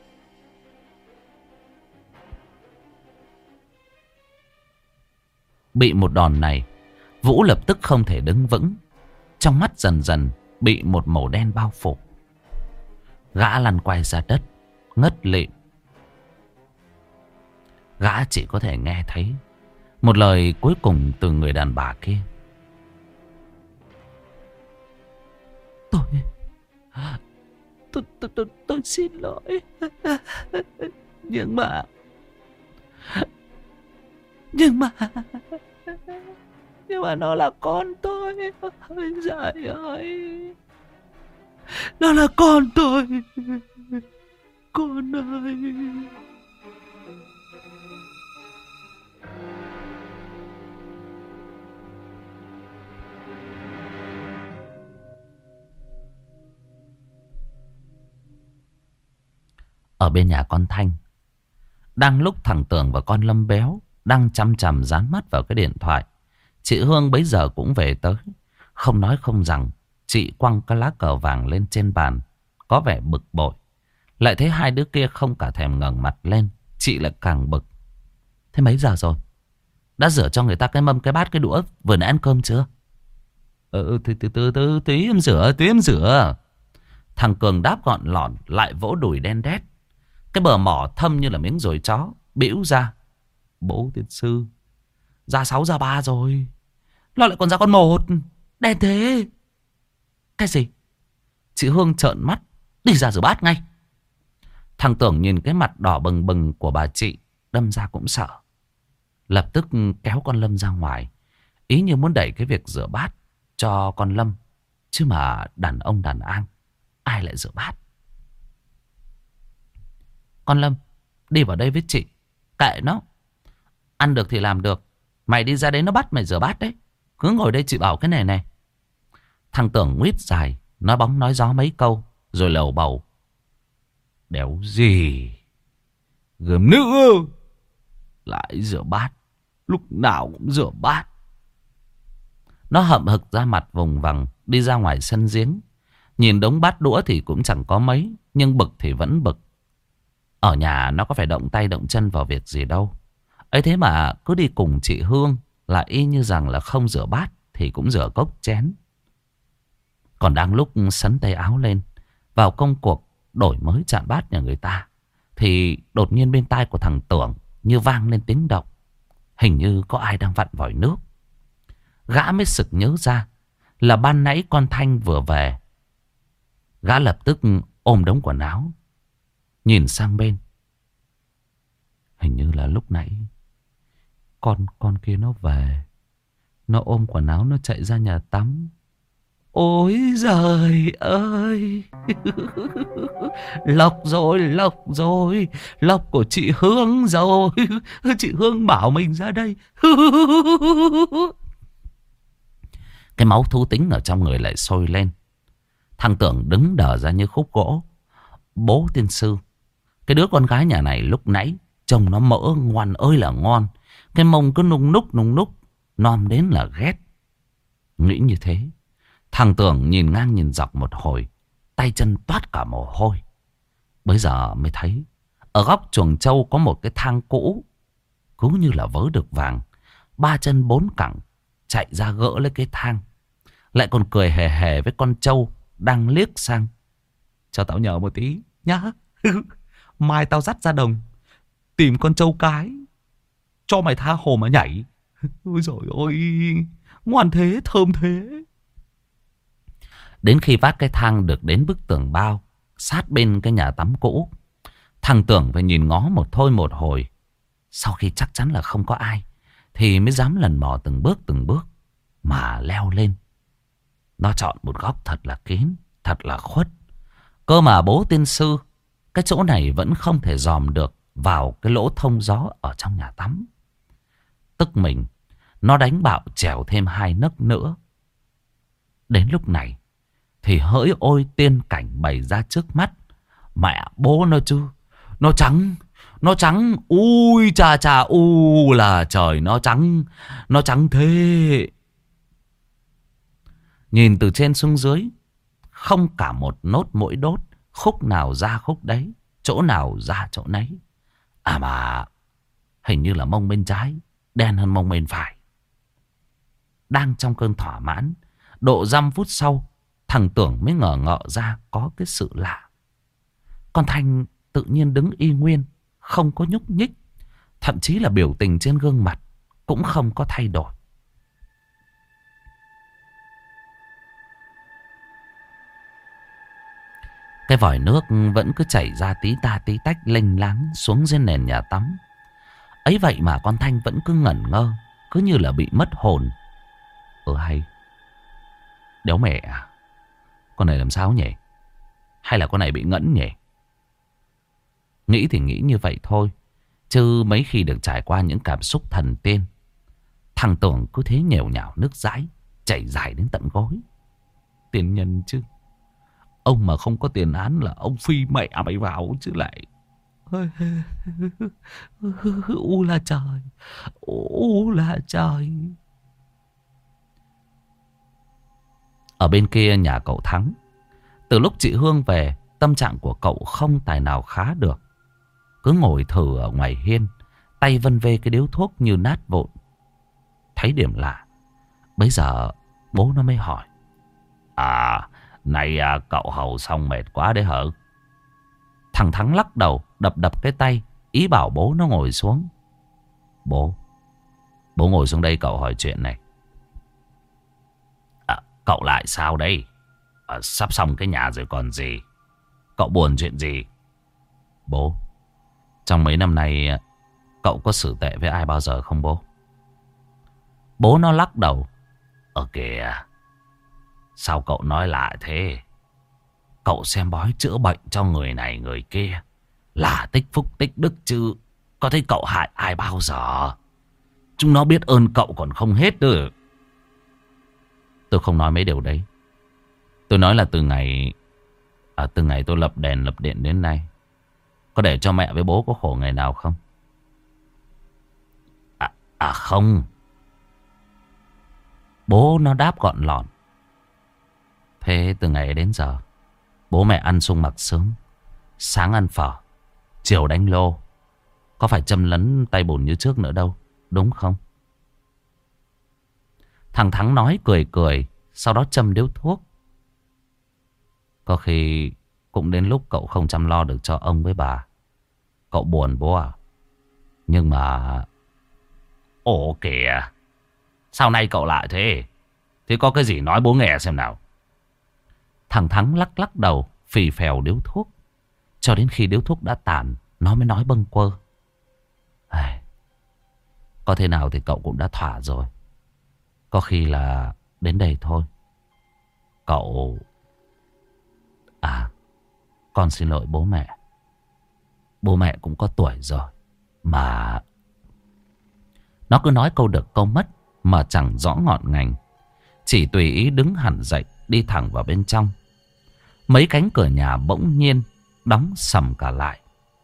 Bị một đòn này, Vũ lập tức không thể đứng vững. Trong mắt dần dần bị một màu đen bao phủ. Gã lăn quay ra đất, ngất lịm. Gã chỉ có thể nghe thấy một lời cuối cùng từ người đàn bà kia.
Tôi xin lỗi. Nhưng mà nó là con tôi. Ôi giời ơi, nó là con tôi. Con ơi.
Ở bên nhà con Thanh, đang lúc thằng Tường và con Lâm Béo đang chăm chằm dán mắt vào cái điện thoại, chị Hương bấy giờ cũng về tới. Không nói không rằng, chị quăng cái lá cờ vàng lên trên bàn, có vẻ bực bội. Lại thấy hai đứa kia không cả thèm ngẩng mặt lên, chị lại càng bực. Thế mấy giờ rồi? Đã rửa cho người ta cái mâm, cái bát, cái đũa vừa nãy ăn cơm chưa?
Tí em rửa.
Thằng Cường đáp gọn lọn, lại vỗ đùi đen đét. Cái bờ mỏ thâm như là miếng dồi chó, bĩu ra. Bố tiên sư, ra 6 ra 3 rồi, nó lại còn ra con 1. Đen thế. Cái gì? Chị Hương trợn mắt, đi ra rửa bát ngay. Thằng Tưởng nhìn cái mặt đỏ bừng bừng của bà chị, đâm ra cũng sợ. Lập tức kéo con Lâm ra ngoài, ý như muốn đẩy cái việc rửa bát cho con Lâm. Chứ mà đàn ông đàn an, ai lại rửa bát? Con Lâm, đi vào đây với chị. Kệ nó, ăn được thì làm được. Mày đi ra đấy nó bắt mày rửa bát đấy. Cứ ngồi đây chị bảo cái này này. Thằng Tưởng nguyết dài, nói bóng nói gió mấy câu, rồi lầu bầu. Đéo gì, gớm nữa, lại rửa bát, lúc nào cũng rửa bát. Nó hậm hực ra mặt vùng vằng, đi ra ngoài sân giếng. Nhìn đống bát đũa thì cũng chẳng có mấy, nhưng bực thì vẫn bực. Ở nhà nó có phải động tay động chân vào việc gì đâu. Ấy thế mà cứ đi cùng chị Hương là y như rằng là không rửa bát thì cũng rửa cốc chén. Còn đang lúc sắn tay áo lên vào công cuộc đổi mới chạn bát nhà người ta, thì đột nhiên bên tai của thằng Tưởng như vang lên tiếng động. Hình như có ai đang vặn vòi nước. Gã mới sực nhớ ra là ban nãy con Thanh vừa về. Gã lập tức ôm đống quần áo, nhìn sang bên. Hình như là lúc nãy con kia nó về, nó ôm quần áo nó chạy ra nhà tắm.
Ôi giời ơi. Lộc rồi, lộc rồi. Lộc của chị Hương rồi. Chị Hương bảo mình ra đây.
Cái máu thú tính ở trong người lại sôi lên. Thằng Tưởng đứng đờ ra như khúc gỗ. Bố tiên sư, cái đứa con gái nhà này lúc nãy trông nó mỡ ngoan ơi là ngon. Cái mông cứ nung núc, nom đến là ghét. Nghĩ như thế, thằng Tưởng nhìn ngang nhìn dọc một hồi, tay chân toát cả mồ hôi. Bây giờ mới thấy ở góc chuồng trâu có một cái thang cũ, cứ như là vớ được vàng. Ba chân bốn cẳng chạy ra gỡ lấy cái thang, lại còn cười hề hề với con trâu đang liếc sang.
Cho tao nhờ một tí nhá. Mai tao dắt ra đồng tìm con trâu cái, cho mày tha hồ mà nhảy. Ôi dồi ôi, ngoan thế, thơm thế.
Đến khi vác cái thang được đến bức tường bao sát bên cái nhà tắm cũ, thằng Tưởng phải nhìn ngó một thôi một hồi. Sau khi chắc chắn là không có ai thì mới dám lần mò từng bước mà leo lên. Nó chọn một góc thật là kín, thật là khuất. Cơ mà bố tiên sư, cái chỗ này vẫn không thể dòm được vào cái lỗ thông gió ở trong nhà tắm. Tức mình, nó đánh bạo trèo thêm 2 nấc nữa. Đến lúc này thì hỡi ôi tiên cảnh bày ra trước mắt. Mẹ bố nó chứ, nó trắng, ui chà chà, u là trời, nó trắng thế. Nhìn từ trên xuống dưới, không cả một nốt mũi đốt, khúc nào ra khúc đấy, chỗ nào ra chỗ nấy. À mà hình như là mông bên trái đen hơn mông bên phải. Đang trong cơn thỏa mãn, độ 5 phút sau, thằng Tưởng mới ngờ ngợ ra có cái sự lạ. Con Thanh tự nhiên đứng y nguyên, không có nhúc nhích, thậm chí là biểu tình trên gương mặt cũng không có thay đổi. Cái vòi nước vẫn cứ chảy ra tí ta tí tách lênh láng xuống dưới nền nhà tắm. Ấy vậy mà con Thanh vẫn cứ ngẩn ngơ, cứ như là bị mất hồn. Hay đéo mẹ à, con này làm sao nhỉ? Hay là con này bị ngẫn nhỉ? Nghĩ thì nghĩ như vậy thôi, chứ mấy khi được trải qua những cảm xúc thần tiên, thằng Tưởng cứ thế nhèo nhào nước dãi chảy dài đến tận gối. Tiền nhân chứ, ông mà không có tiền án là ông phi mẹ mày vào chứ lại. U là trời, u là trời. Ở bên kia nhà cậu Thắng, từ lúc chị Hương về, tâm trạng của cậu không tài nào khá được. Cứ ngồi thử ở ngoài hiên, tay vân vê cái điếu thuốc như nát vụn. Thấy điểm lạ, bấy giờ bố nó mới hỏi: Này cậu hầu xong mệt quá đấy hả? Thằng Thắng lắc đầu, đập đập cái tay, ý bảo bố nó ngồi xuống. Bố ngồi xuống đây, cậu hỏi chuyện này. Cậu lại sao đây? Sắp xong cái nhà rồi còn gì? Cậu buồn chuyện gì? Bố, trong mấy năm nay cậu có xử tệ với ai bao giờ không bố? Bố nó lắc đầu. Kìa, sao cậu nói lạ thế? Cậu xem bói chữa bệnh cho người này người kia là tích phúc tích đức chứ, có thấy cậu hại ai bao giờ? Chúng nó biết ơn cậu còn không hết nữa. Tôi không nói mấy điều đấy. Tôi nói là từ ngày tôi lập đèn lập điện đến nay, có để cho mẹ với bố có khổ ngày nào không? Không. Bố nó đáp gọn lọn. Thế từ ngày đến giờ, bố mẹ ăn sung mặc sướng, sáng ăn phở, chiều đánh lô, có phải châm lấn tay bùn như trước nữa đâu, đúng không? Thằng Thắng nói cười cười, sau đó châm điếu thuốc. Có khi cũng đến lúc cậu không chăm lo được cho ông với bà. Cậu buồn bố à? Nhưng mà... Ồ kìa, sao nay cậu lại thế? Thế có cái gì nói bố nghe xem nào. Thằng Thắng lắc lắc đầu, phì phèo điếu thuốc. Cho đến khi điếu thuốc đã tàn, nó mới nói bâng quơ: Có thế nào thì cậu cũng đã thỏa rồi. Có khi là đến đây thôi. Cậu... À, con xin lỗi bố mẹ. Bố mẹ cũng có tuổi rồi. Mà... Nó cứ nói câu được câu mất mà chẳng rõ ngọn ngành. Chỉ tùy ý đứng hẳn dậy, đi thẳng vào bên trong. Mấy cánh cửa nhà bỗng nhiên đóng sầm cả lại.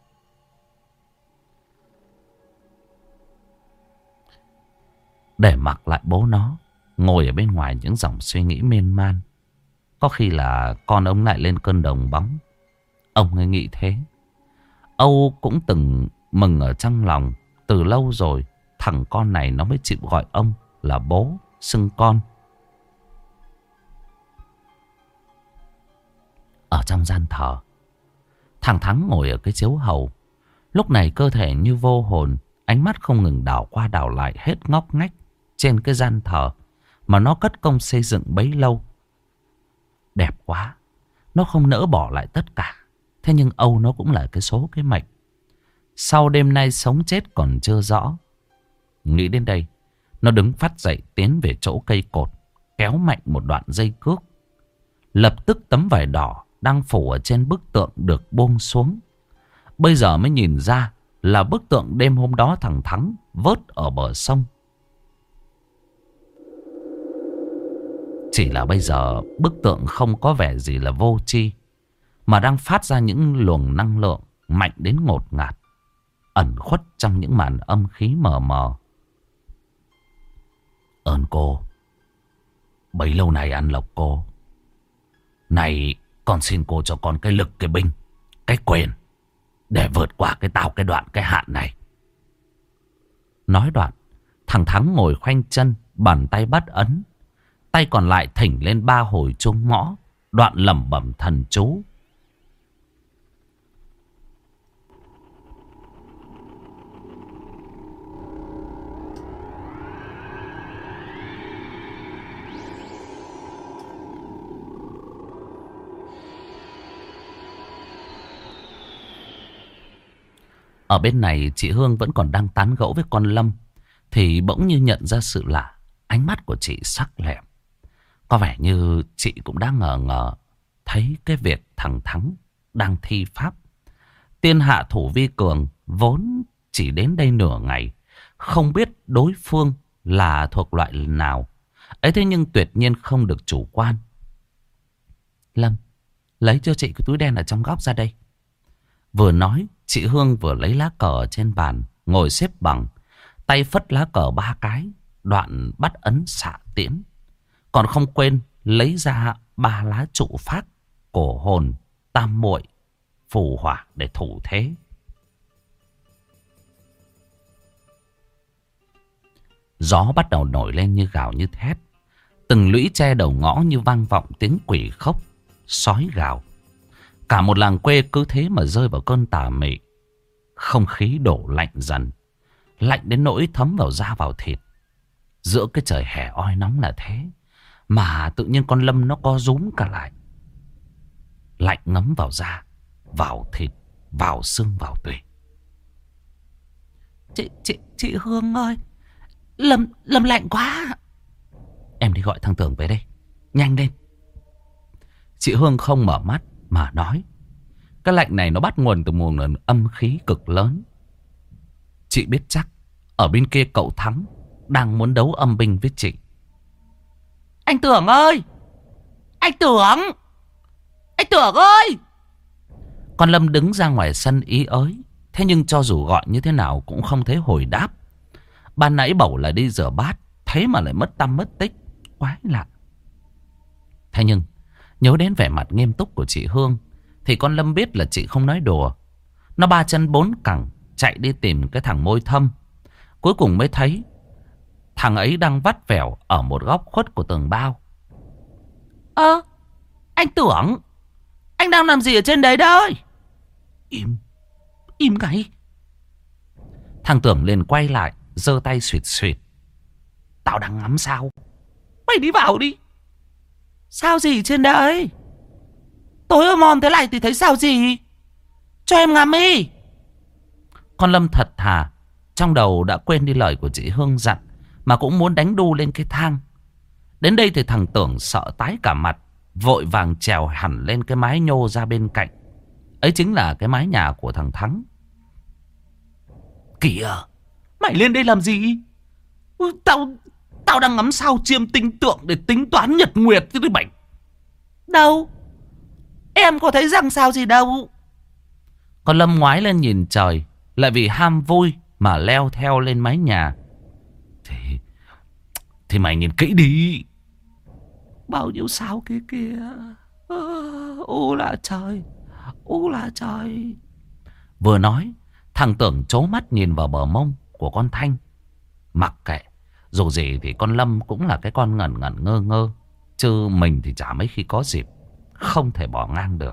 Để mặc lại bố nó ngồi ở bên ngoài những dòng suy nghĩ miên man. Có khi là con ông lại lên cơn đồng bóng. Ông ấy nghĩ thế. Âu cũng từng mừng ở trong lòng. Từ lâu rồi thằng con này nó mới chịu gọi ông là bố, xưng con. Ở trong gian thờ, thằng Thắng ngồi ở cái chiếu hầu. Lúc này cơ thể như vô hồn, ánh mắt không ngừng đảo qua đảo lại hết ngóc ngách trên cái gian thờ mà nó cất công xây dựng bấy lâu. Đẹp quá, nó không nỡ bỏ lại tất cả. Thế nhưng Âu nó cũng là cái số cái mệnh. Sau đêm nay sống chết còn chưa rõ. Nghĩ đến đây, nó đứng phát dậy tiến về chỗ cây cột, kéo mạnh một đoạn dây cước. Lập tức tấm vải đỏ đang phủ ở trên bức tượng được buông xuống. Bây giờ mới nhìn ra là bức tượng đêm hôm đó thằng Thắng vớt ở bờ sông. Chỉ là bây giờ bức tượng không có vẻ gì là vô tri, mà đang phát ra những luồng năng lượng mạnh đến ngột ngạt, ẩn khuất trong những màn âm khí mờ mờ. Ơn cô, bấy lâu nay ăn lộc cô. Này, con xin cô cho con cái lực, cái binh, cái quyền để vượt qua cái đoạn cái hạn này. Nói đoạn, thằng Thắng ngồi khoanh chân, bàn tay bắt ấn, tay còn lại thỉnh lên 3 hồi chuông mõ, đoạn lẩm bẩm thần chú. Ở bên này chị Hương vẫn còn đang tán gẫu với con Lâm, thì bỗng như nhận ra sự lạ. Ánh mắt của chị sắc lẹm. Có vẻ như chị cũng đang ngờ ngờ thấy cái việc thằng Thắng đang thi pháp. Tiên hạ thủ vi cường vốn chỉ đến đây nửa ngày, không biết đối phương là thuộc loại nào ấy, thế nhưng tuyệt nhiên không được chủ quan. Lâm, lấy cho chị cái túi đen ở trong góc ra đây. Vừa nói, chị Hương vừa lấy lá cờ trên bàn, ngồi xếp bằng, tay phất lá cờ 3 cái, đoạn bắt ấn xạ tiễn. Còn không quên lấy ra 3 lá trụ phát, cổ hồn, tam muội, phù hỏa để thủ thế. Gió bắt đầu nổi lên như gào như thét. Từng lũy tre đầu ngõ như vang vọng tiếng quỷ khóc, sói gào. Cả một làng quê cứ thế mà rơi vào cơn tà mị. Không khí đổ lạnh dần, lạnh đến nỗi thấm vào da vào thịt. Giữa cái trời hè oi nóng là thế, mà tự nhiên con Lâm nó co rúm cả lại. Lạnh ngấm vào da, vào thịt, vào xương, vào tủy. Chị Hương ơi, Lâm lạnh quá. Em đi gọi thằng Tưởng về đây, nhanh lên. Chị Hương không mở mắt mà nói. Cái lạnh này nó bắt nguồn từ nguồn âm khí cực lớn. Chị biết chắc ở bên kia cậu Thắng đang muốn đấu âm binh với chị. Anh Tưởng ơi! Anh Tưởng! Anh Tưởng ơi! Con Lâm đứng ra ngoài sân ý ới. Thế nhưng cho dù gọi như thế nào cũng không thấy hồi đáp. Ban nãy bảo là đi rửa bát, thế mà lại mất tăm mất tích. Quái lạ. Thế nhưng nhớ đến vẻ mặt nghiêm túc của chị Hương, thì con Lâm biết là chị không nói đùa. Nó 3 chân 4 cẳng chạy đi tìm cái thằng Môi Thâm. Cuối cùng mới thấy thằng ấy đang vắt vẻo ở một góc khuất của tường bao. Anh Tưởng, anh đang làm gì ở trên đấy đấy? Im ngay. Thằng Tưởng liền quay lại, giơ tay xuyệt xuyệt. Tao đang ngắm sao. Mày đi vào đi. Sao gì trên đấy? Tối ôm om thế này thì thấy sao gì? Cho em ngắm đi. Con Lâm thật thà, trong đầu đã quên đi lời của chị Hương dặn, mà cũng muốn đánh đu lên cái thang. Đến đây thì thằng Tưởng sợ tái cả mặt, vội vàng trèo hẳn lên cái mái nhô ra bên cạnh. Ấy chính là cái mái nhà của thằng Thắng.
Kìa, mày lên đây làm gì? Tao đang ngắm sao chiêm tinh tượng để tính toán nhật nguyệt chứ đấy mày.
Đâu, em có thấy răng sao gì đâu. Con Lâm ngoái lên nhìn trời, lại vì ham vui mà leo theo lên mái nhà.
Thì mày nhìn kỹ đi.
Bao nhiêu sao kia kìa. U là trời, u là trời. Vừa nói, thằng Tưởng trố mắt nhìn vào bờ mông của con Thanh. Mặc kệ, dù gì thì con Lâm cũng là cái con ngẩn ngẩn ngơ ngơ, chứ mình thì chả mấy khi có dịp, không thể bỏ ngang được.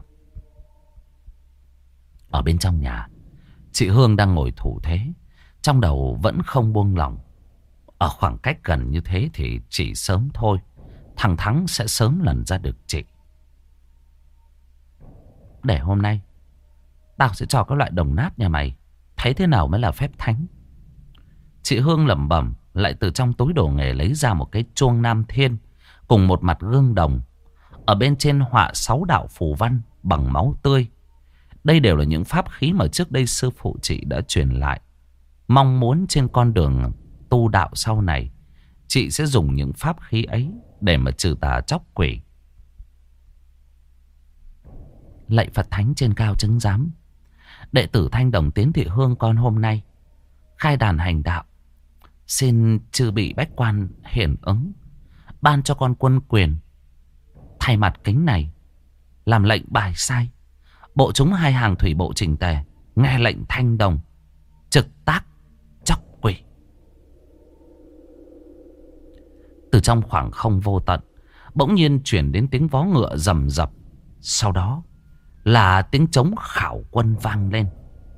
Ở bên trong nhà, chị Hương đang ngồi thủ thế, trong đầu vẫn không buông lỏng. Ở khoảng cách gần như thế thì chỉ sớm thôi, thằng Thắng sẽ sớm lần ra được chị. Để hôm nay tao sẽ cho cái loại đồng nát nhà mày thấy thế nào mới là phép thánh. Chị Hương lẩm bẩm, lại từ trong túi đồ nghề lấy ra một cái chuông Nam Thiên cùng một mặt gương đồng. Ở bên trên họa 6 đạo phù văn bằng máu tươi. Đây đều là những pháp khí mà trước đây sư phụ chị đã truyền lại. Mong muốn trên con đường tu đạo sau này, chị sẽ dùng những pháp khí ấy để mà trừ tà chóc quỷ. Lạy Phật Thánh trên cao chứng giám, đệ tử Thanh Đồng Tiến Thị Hương con hôm nay khai đàn hành đạo, xin chư bị bách quan hiển ứng ban cho con quân quyền, thay mặt kính này làm lệnh bài sai, bộ chúng hai hàng thủy bộ chỉnh tề, nghe lệnh Thanh Đồng, trực tác chóc quỷ. Từ trong khoảng không vô tận, bỗng nhiên chuyển đến tiếng vó ngựa rầm rập. Sau đó là tiếng trống khảo quân vang lên.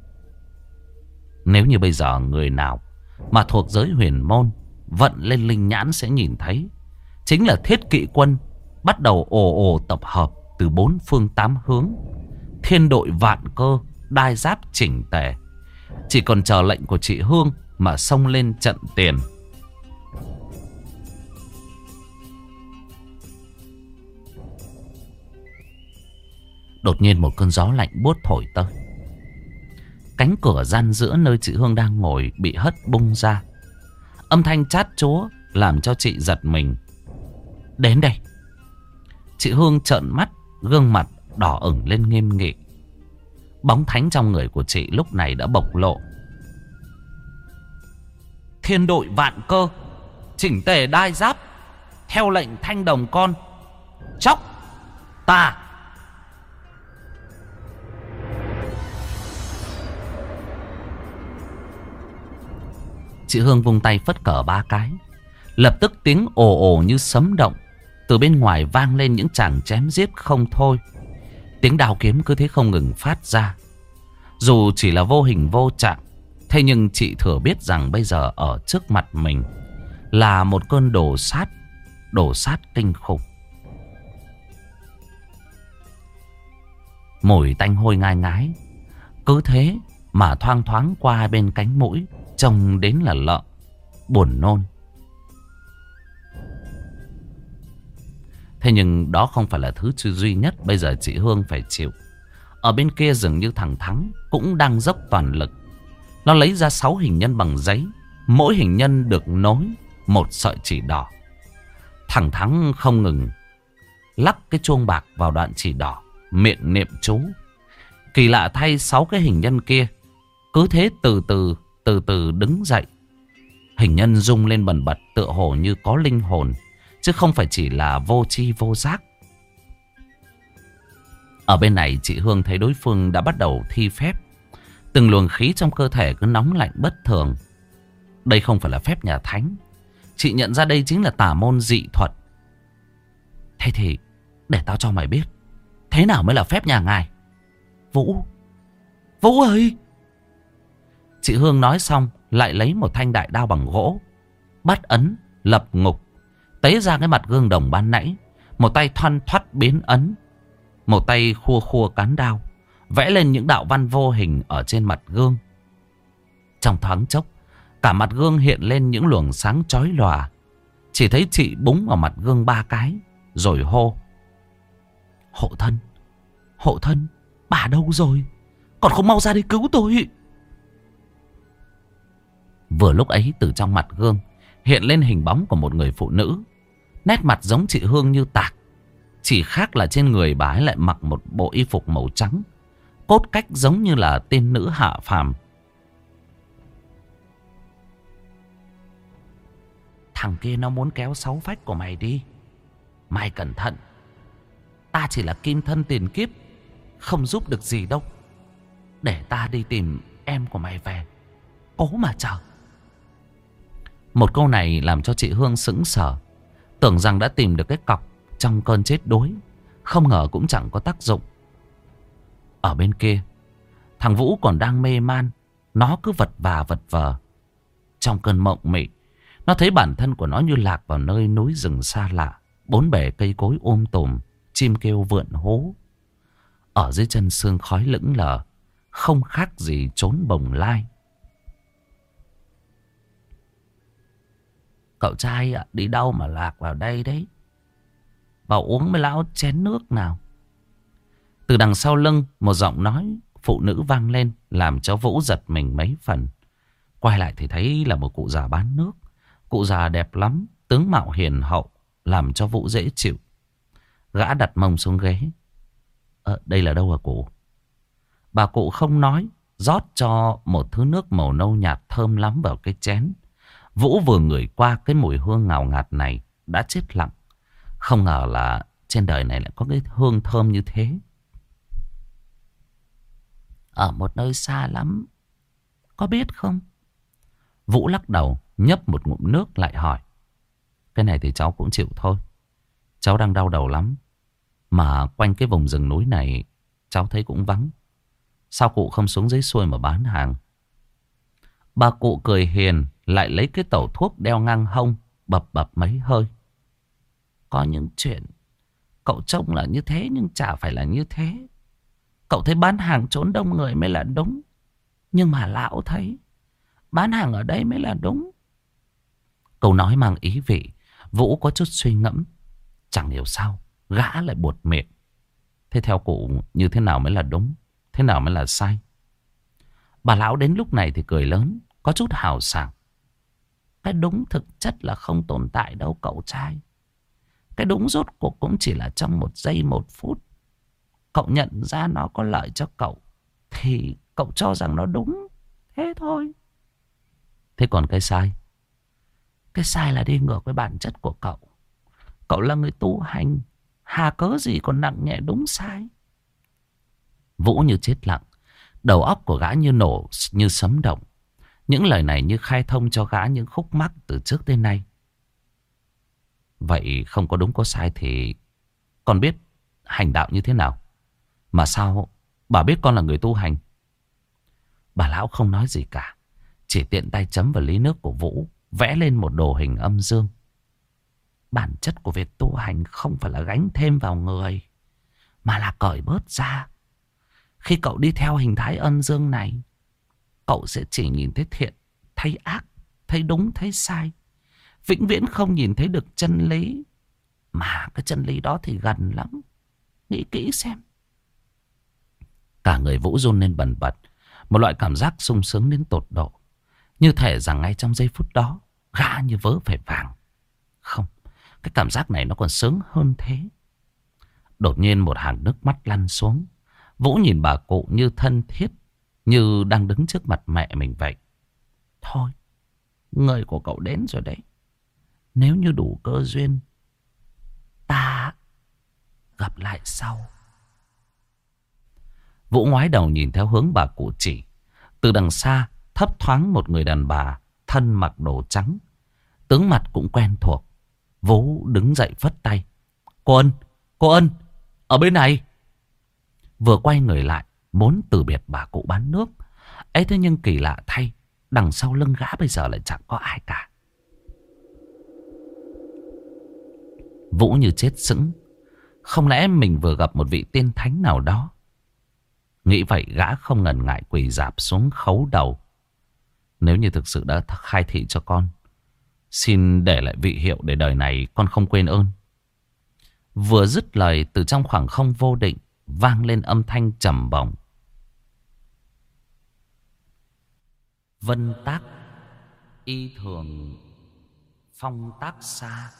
Nếu như bây giờ người nào mà thuộc giới huyền môn vận lên linh nhãn sẽ nhìn thấy, chính là thiết kỵ quân bắt đầu ồ ồ tập hợp từ 4 phương 8 hướng. Thiên đội vạn cơ, đai giáp chỉnh tề, chỉ còn chờ lệnh của chị Hương mà xông lên trận tiền. Đột nhiên một cơn gió lạnh buốt thổi tới. Cánh cửa gian giữa nơi chị Hương đang ngồi bị hất bung ra. Âm thanh chát chúa làm cho chị giật mình. Đến đây. Chị Hương trợn mắt, gương mặt đỏ ửng lên nghiêm nghị. Bóng thánh trong người của chị lúc này đã bộc lộ. Thiên đội vạn cơ, chỉnh tề đai giáp, theo lệnh Thanh Đồng con, chóc ta. Chị Hương vung tay phất cờ 3 cái. Lập tức tiếng ồ ồ như sấm động. Từ bên ngoài vang lên những tràng chém giết không thôi. Tiếng đao kiếm cứ thế không ngừng phát ra. Dù chỉ là vô hình vô trạng, thế nhưng chị thừa biết rằng bây giờ ở trước mặt mình là một cơn đổ sát kinh khủng. Mùi tanh hôi ngai ngái cứ thế mà thoang thoáng qua bên cánh mũi, trông đến là lợn, buồn nôn. Thế nhưng đó không phải là thứ duy nhất bây giờ chị Hương phải chịu. Ở bên kia dường như thằng Thắng cũng đang dốc toàn lực. Nó lấy ra 6 hình nhân bằng giấy, mỗi hình nhân được nối một sợi chỉ đỏ. Thằng Thắng không ngừng lắc cái chuông bạc vào đoạn chỉ đỏ, miệng niệm chú. Kỳ lạ thay, 6 cái hình nhân kia cứ thế từ từ đứng dậy. Hình nhân rung lên bần bật, tựa hồ như có linh hồn, chứ không phải chỉ là vô tri vô giác. Ở bên này chị Hương thấy đối phương đã bắt đầu thi phép. Từng luồng khí trong cơ thể cứ nóng lạnh bất thường. Đây không phải là phép nhà thánh. Chị nhận ra đây chính là tà môn dị thuật. Thế thì để tao cho mày biết thế nào mới là phép nhà ngài. Vũ ơi! Chị Hương nói xong lại lấy một thanh đại đao bằng gỗ, bắt ấn lập ngục, tế ra cái mặt gương đồng ban nãy. Một tay thoăn thoắt biến ấn, một tay khua khua cán đao, vẽ lên những đạo văn vô hình ở trên mặt gương. Trong thoáng chốc, cả mặt gương hiện lên những luồng sáng chói lòa. Chỉ thấy chị búng vào mặt gương 3 cái rồi hô:
Hộ thân, hộ thân, bà đâu rồi? Còn không mau ra đi cứu tôi.
Vừa lúc ấy từ trong mặt gương hiện lên hình bóng của một người phụ nữ. Nét mặt giống chị Hương như tạc. Chỉ khác là trên người bà ấy lại mặc một bộ y phục màu trắng, cốt cách giống như là tiên nữ hạ phàm. Thằng kia nó muốn kéo 6 phách của mày đi. Mày cẩn thận. Ta chỉ là kim thân tiền kiếp, không giúp được gì đâu. Để ta đi tìm em của mày về. Cố mà chờ. Một câu này làm cho chị Hương sững sờ. Tưởng rằng đã tìm được cái cọc trong cơn chết đuối. Không ngờ cũng chẳng có tác dụng. Ở bên kia, thằng Vũ còn đang mê man. Nó cứ vật vờ. Trong cơn mộng mị, nó thấy bản thân của nó như lạc vào nơi núi rừng xa lạ. Bốn bề cây cối tùm, chim kêu vượn hú. Ở dưới chân sương khói lững lờ, không khác gì trốn bồng lai. Cậu trai ạ, đi đâu mà lạc vào đây đấy? Vào uống với lão chén nước nào. Từ đằng sau lưng, một giọng nói phụ nữ vang lên, làm cho Vũ giật mình mấy phần. Quay lại thì thấy là một cụ già bán nước. Cụ già đẹp lắm, tướng mạo hiền hậu, làm cho Vũ dễ chịu. Gã đặt mông xuống ghế. Đây là đâu hả cụ? Bà cụ không nói, rót cho một thứ nước màu nâu nhạt thơm lắm vào cái chén. Vũ vừa ngửi qua cái mùi hương ngào ngạt này đã chết lặng. Không ngờ là trên đời này lại có cái hương thơm như thế. Ở một nơi xa lắm, có biết không? Vũ lắc đầu, nhấp một ngụm nước lại hỏi. Cái này thì cháu cũng chịu thôi. Cháu đang đau đầu lắm. Mà quanh cái vùng rừng núi này cháu thấy cũng vắng. Sao cụ không xuống dưới xuôi mà bán hàng? Bà cụ cười hiền, lại lấy cái tẩu thuốc đeo ngang hông, bập mấy hơi. Có những chuyện cậu trông là như thế nhưng chả phải là như thế. Cậu thấy bán hàng trốn đông người mới là đúng. Nhưng mà lão thấy bán hàng ở đây mới là đúng. Câu nói mang ý vị. Vũ có chút suy ngẫm. Chẳng hiểu sao gã lại buột miệng. Thế theo cụ như thế nào mới là đúng, thế nào mới là sai? Bà lão đến lúc này thì cười lớn, có chút hào sảng. Cái đúng thực chất là không tồn tại đâu cậu trai. Cái đúng rốt cuộc cũng chỉ là trong 1 giây 1 phút. Cậu nhận ra nó có lợi cho cậu thì cậu cho rằng nó đúng. Thế thôi. Thế còn cái sai? Cái sai là đi ngược với bản chất của cậu. Cậu là người tu hành, hà cớ gì còn nặng nhẹ đúng sai. Vũ như chết lặng. Đầu óc của gã như nổ, như sấm động. Những lời này như khai thông cho gã những khúc mắc từ trước tới nay. Vậy không có đúng có sai thì con biết hành đạo như thế nào? Mà sao bà biết con là người tu hành? Bà lão không nói gì cả, chỉ tiện tay chấm vào ly nước của Vũ, vẽ lên một đồ hình âm dương. Bản chất của việc tu hành không phải là gánh thêm vào người, mà là cởi bớt ra. Khi cậu đi theo hình thái âm dương này, cậu sẽ chỉ nhìn thấy thiện, thấy ác, thấy đúng, thấy sai. Vĩnh viễn không nhìn thấy được chân lý. Mà cái chân lý đó thì gần lắm. Nghĩ kỹ xem. Cả người Vũ run lên bần bật. Một loại cảm giác sung sướng đến tột độ. Như thể rằng ngay trong giây phút đó, gã như vớ phải vàng. Không, cái cảm giác này nó còn sướng hơn thế. Đột nhiên một hàng nước mắt lăn xuống. Vũ nhìn bà cụ như thân thiết, như đang đứng trước mặt mẹ mình vậy. Thôi, người của cậu đến rồi đấy. Nếu như đủ cơ duyên, ta gặp lại sau. Vũ ngoái đầu nhìn theo hướng bà cụ chỉ. Từ đằng xa thấp thoáng một người đàn bà, thân mặc đồ trắng, tướng mặt cũng quen thuộc. Vũ đứng dậy phất tay. Cô Ân, ở bên này. Vừa quay người lại, muốn từ biệt bà cụ bán nước. Ấy thế nhưng kỳ lạ thay, đằng sau lưng gã bây giờ lại chẳng có ai cả. Vũ như chết sững. Không lẽ mình vừa gặp một vị tiên thánh nào đó? Nghĩ vậy gã không ngần ngại quỳ rạp xuống khấu đầu. Nếu như thực sự đã khai thị cho con, xin để lại vị hiệu để đời này con không quên ơn. Vừa dứt lời, từ trong khoảng không vô định vang lên âm thanh trầm bổng. Vân tác y thường phong tác xa,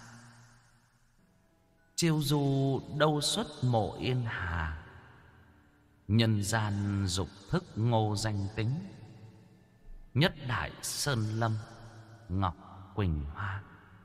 chiêu du đâu xuất mộ yên hà. Nhân gian dục thức ngô danh tính, nhất đại sơn lâm ngọc quỳnh hoa.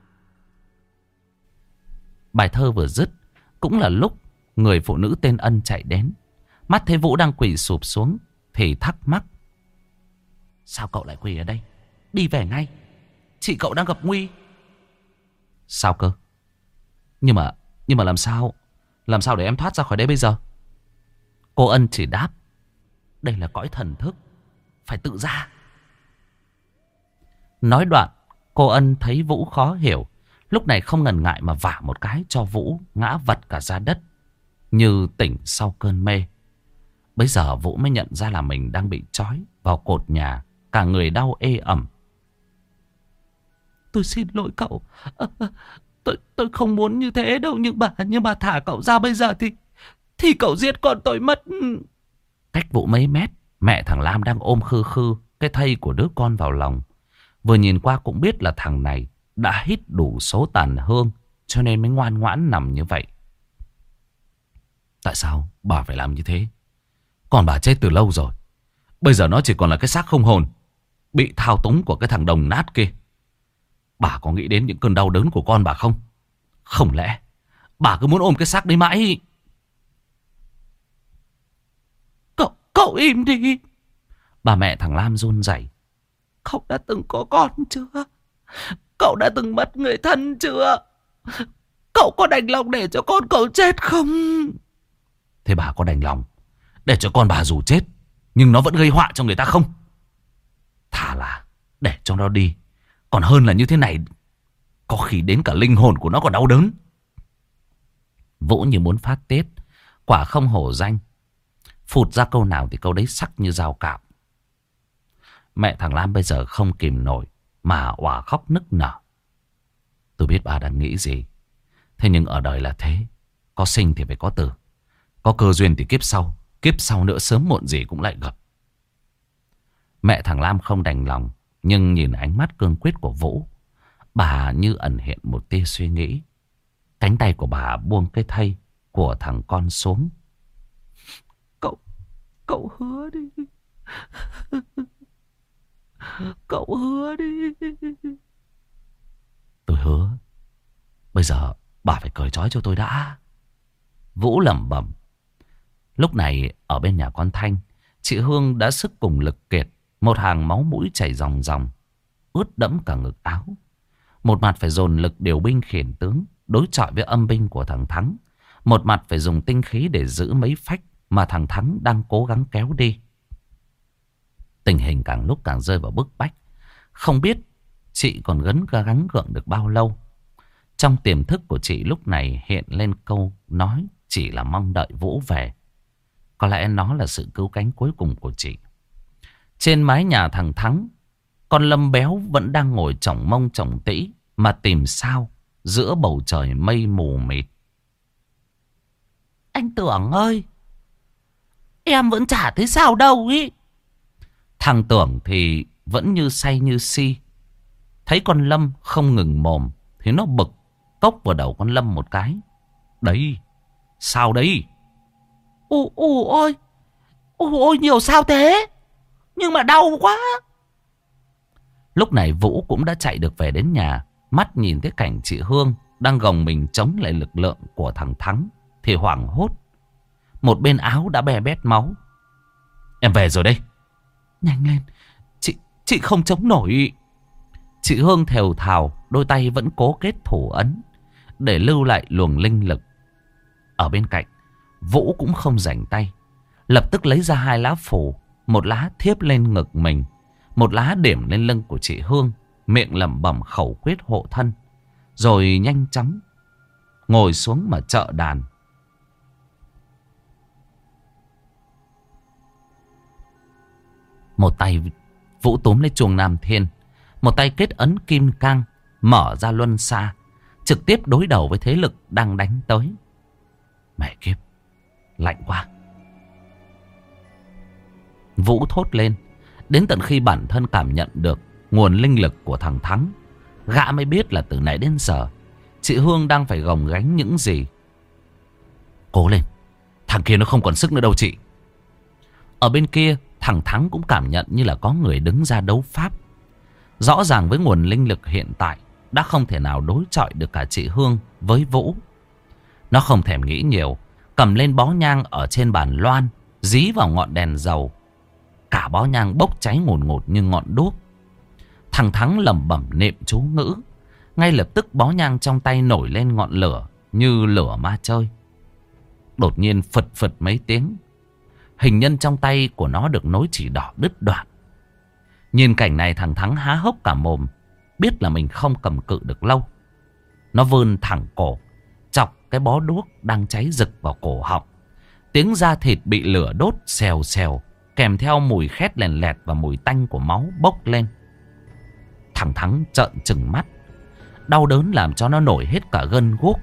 Bài thơ vừa dứt cũng là lúc người phụ nữ tên Ân chạy đến. Mắt thấy Vũ đang quỳ sụp xuống thì thắc mắc. Sao cậu lại quỳ ở đây? Đi về ngay, chị cậu đang gặp nguy. Sao cơ? Nhưng mà làm sao để em thoát ra khỏi đây bây giờ? Cô Ân chỉ đáp, đây là cõi thần thức, phải tự ra. Nói đoạn, cô Ân thấy Vũ khó hiểu, lúc này không ngần ngại mà vả một cái cho Vũ ngã vật cả ra đất, như tỉnh sau cơn mê. Bây giờ Vũ mới nhận ra là mình đang bị trói vào cột nhà, cả người đau ê ẩm. Tôi xin lỗi cậu, tôi không muốn như thế đâu, nhưng mà thả cậu ra bây giờ thì cậu giết con tôi mất. Cách Vũ mấy mét, mẹ thằng Lam đang ôm khư khư cái thây của đứa con vào lòng. Vừa nhìn qua cũng biết là thằng này đã hít đủ số tàn hương, cho nên mới ngoan ngoãn nằm như vậy. Tại sao bà phải làm như thế? Con bà chết từ lâu rồi, bây giờ nó chỉ còn là cái xác không hồn, bị thao túng của cái thằng đồng nát kia. Bà có nghĩ đến những cơn đau đớn của con bà không? Không lẽ bà cứ muốn ôm cái xác đấy mãi? Cậu im đi. Bà mẹ thằng Lam run rẩy. Cậu đã từng có con chưa? Cậu đã từng mất người thân chưa? Cậu có đành lòng để cho con cậu chết không? Thế bà có đành lòng để cho con bà dù chết nhưng nó vẫn gây họa cho người ta không? Thà là để cho nó đi, còn hơn là như thế này. Có khi đến cả linh hồn của nó còn đau đớn. Vũ như muốn phát tiết, quả không hổ danh. Phụt ra câu nào thì câu đấy sắc như dao cạo. Mẹ thằng Lam bây giờ không kìm nổi mà òa khóc nức nở. Tôi biết bà đang nghĩ gì, thế nhưng ở đời là thế, có sinh thì phải có tử, có cơ duyên thì kiếp sau nữa sớm muộn gì cũng lại gặp. Mẹ thằng Lam không đành lòng, nhưng nhìn ánh mắt cương quyết của Vũ, bà như ẩn hiện một tia suy nghĩ. Cánh tay của bà buông cái thây của thằng con xuống. Cậu hứa đi. Cậu hứa đi. Tôi hứa. Bây giờ bà phải cởi trói cho tôi đã. Vũ lẩm bẩm. Lúc này ở bên nhà con Thanh, chị Hương đã sức cùng lực kiệt, một hàng máu mũi chảy ròng ròng, ướt đẫm cả ngực áo. Một mặt phải dồn lực điều binh khiển tướng, đối chọi với âm binh của thằng Thắng. Một mặt phải dùng tinh khí để giữ mấy phách mà thằng Thắng đang cố gắng kéo đi. Tình hình càng lúc càng rơi vào bức bách. Không biết chị còn gắng gượng được bao lâu. Trong tiềm thức của chị lúc này hiện lên câu nói chỉ là mong đợi Vũ về. Có lẽ nó là sự cứu cánh cuối cùng của chị. Trên mái nhà thằng Thắng, con Lâm béo vẫn đang ngồi chổng mông chổng tĩ mà tìm sao giữa bầu trời mây mù mịt. Anh Tưởng ơi, em vẫn chả thấy sao đâu ý. Thằng Tưởng thì vẫn như say như si. Thấy con Lâm không ngừng mồm thì nó bực cốc vào đầu con Lâm một cái. Đấy, sao đấy? Ôi nhiều sao thế? Nhưng mà đau quá. Lúc này Vũ cũng đã chạy được về đến nhà. Mắt nhìn thấy cảnh chị Hương đang gồng mình chống lại lực lượng của thằng Thắng thì hoảng hốt. Một bên áo đã bè bét máu. Em về rồi đây. Nhanh lên, chị không chống nổi. Chị Hương thều thào, đôi tay vẫn cố kết thủ ấn để lưu lại luồng linh lực. Ở bên cạnh, Vũ cũng không rảnh tay, lập tức lấy ra 2 lá phù. Một lá thiếp lên ngực mình, một lá điểm lên lưng của chị Hương, miệng lẩm bẩm khẩu quyết hộ thân, rồi nhanh chóng ngồi xuống mà trợ đàn. Một tay Vũ túm lấy chuông Nam Thiên, một tay kết ấn kim cang, mở ra luân xa, trực tiếp đối đầu với thế lực đang đánh tới. Mẹ kiếp, lạnh quá. Vũ thốt lên. Đến tận khi bản thân cảm nhận được nguồn linh lực của thằng Thắng, gã mới biết là từ nãy đến giờ chị Hương đang phải gồng gánh những gì. Cố lên, thằng kia nó không còn sức nữa đâu chị. Ở bên kia, thằng Thắng cũng cảm nhận như là có người đứng ra đấu pháp. Rõ ràng với nguồn linh lực hiện tại đã không thể nào đối chọi được cả chị Hương với Vũ. Nó không thèm nghĩ nhiều, cầm lên bó nhang ở trên bàn loan, dí vào ngọn đèn dầu. Cả bó nhang bốc cháy ngùn ngụt như ngọn đuốc. Thằng Thắng lẩm bẩm niệm chú ngữ. Ngay lập tức bó nhang trong tay nổi lên ngọn lửa như lửa ma chơi. Đột nhiên phật phật mấy tiếng, hình nhân trong tay của nó được nối chỉ đỏ đứt đoạn. Nhìn cảnh này, thằng Thắng há hốc cả mồm, biết là mình không cầm cự được lâu. Nó vươn thẳng cổ, chọc cái bó đuốc đang cháy rực vào cổ họng. Tiếng da thịt bị lửa đốt xèo xèo, kèm theo mùi khét lèn lẹt và mùi tanh của máu bốc lên. Thằng Thắng trợn trừng mắt, đau đớn làm cho nó nổi hết cả gân guốc.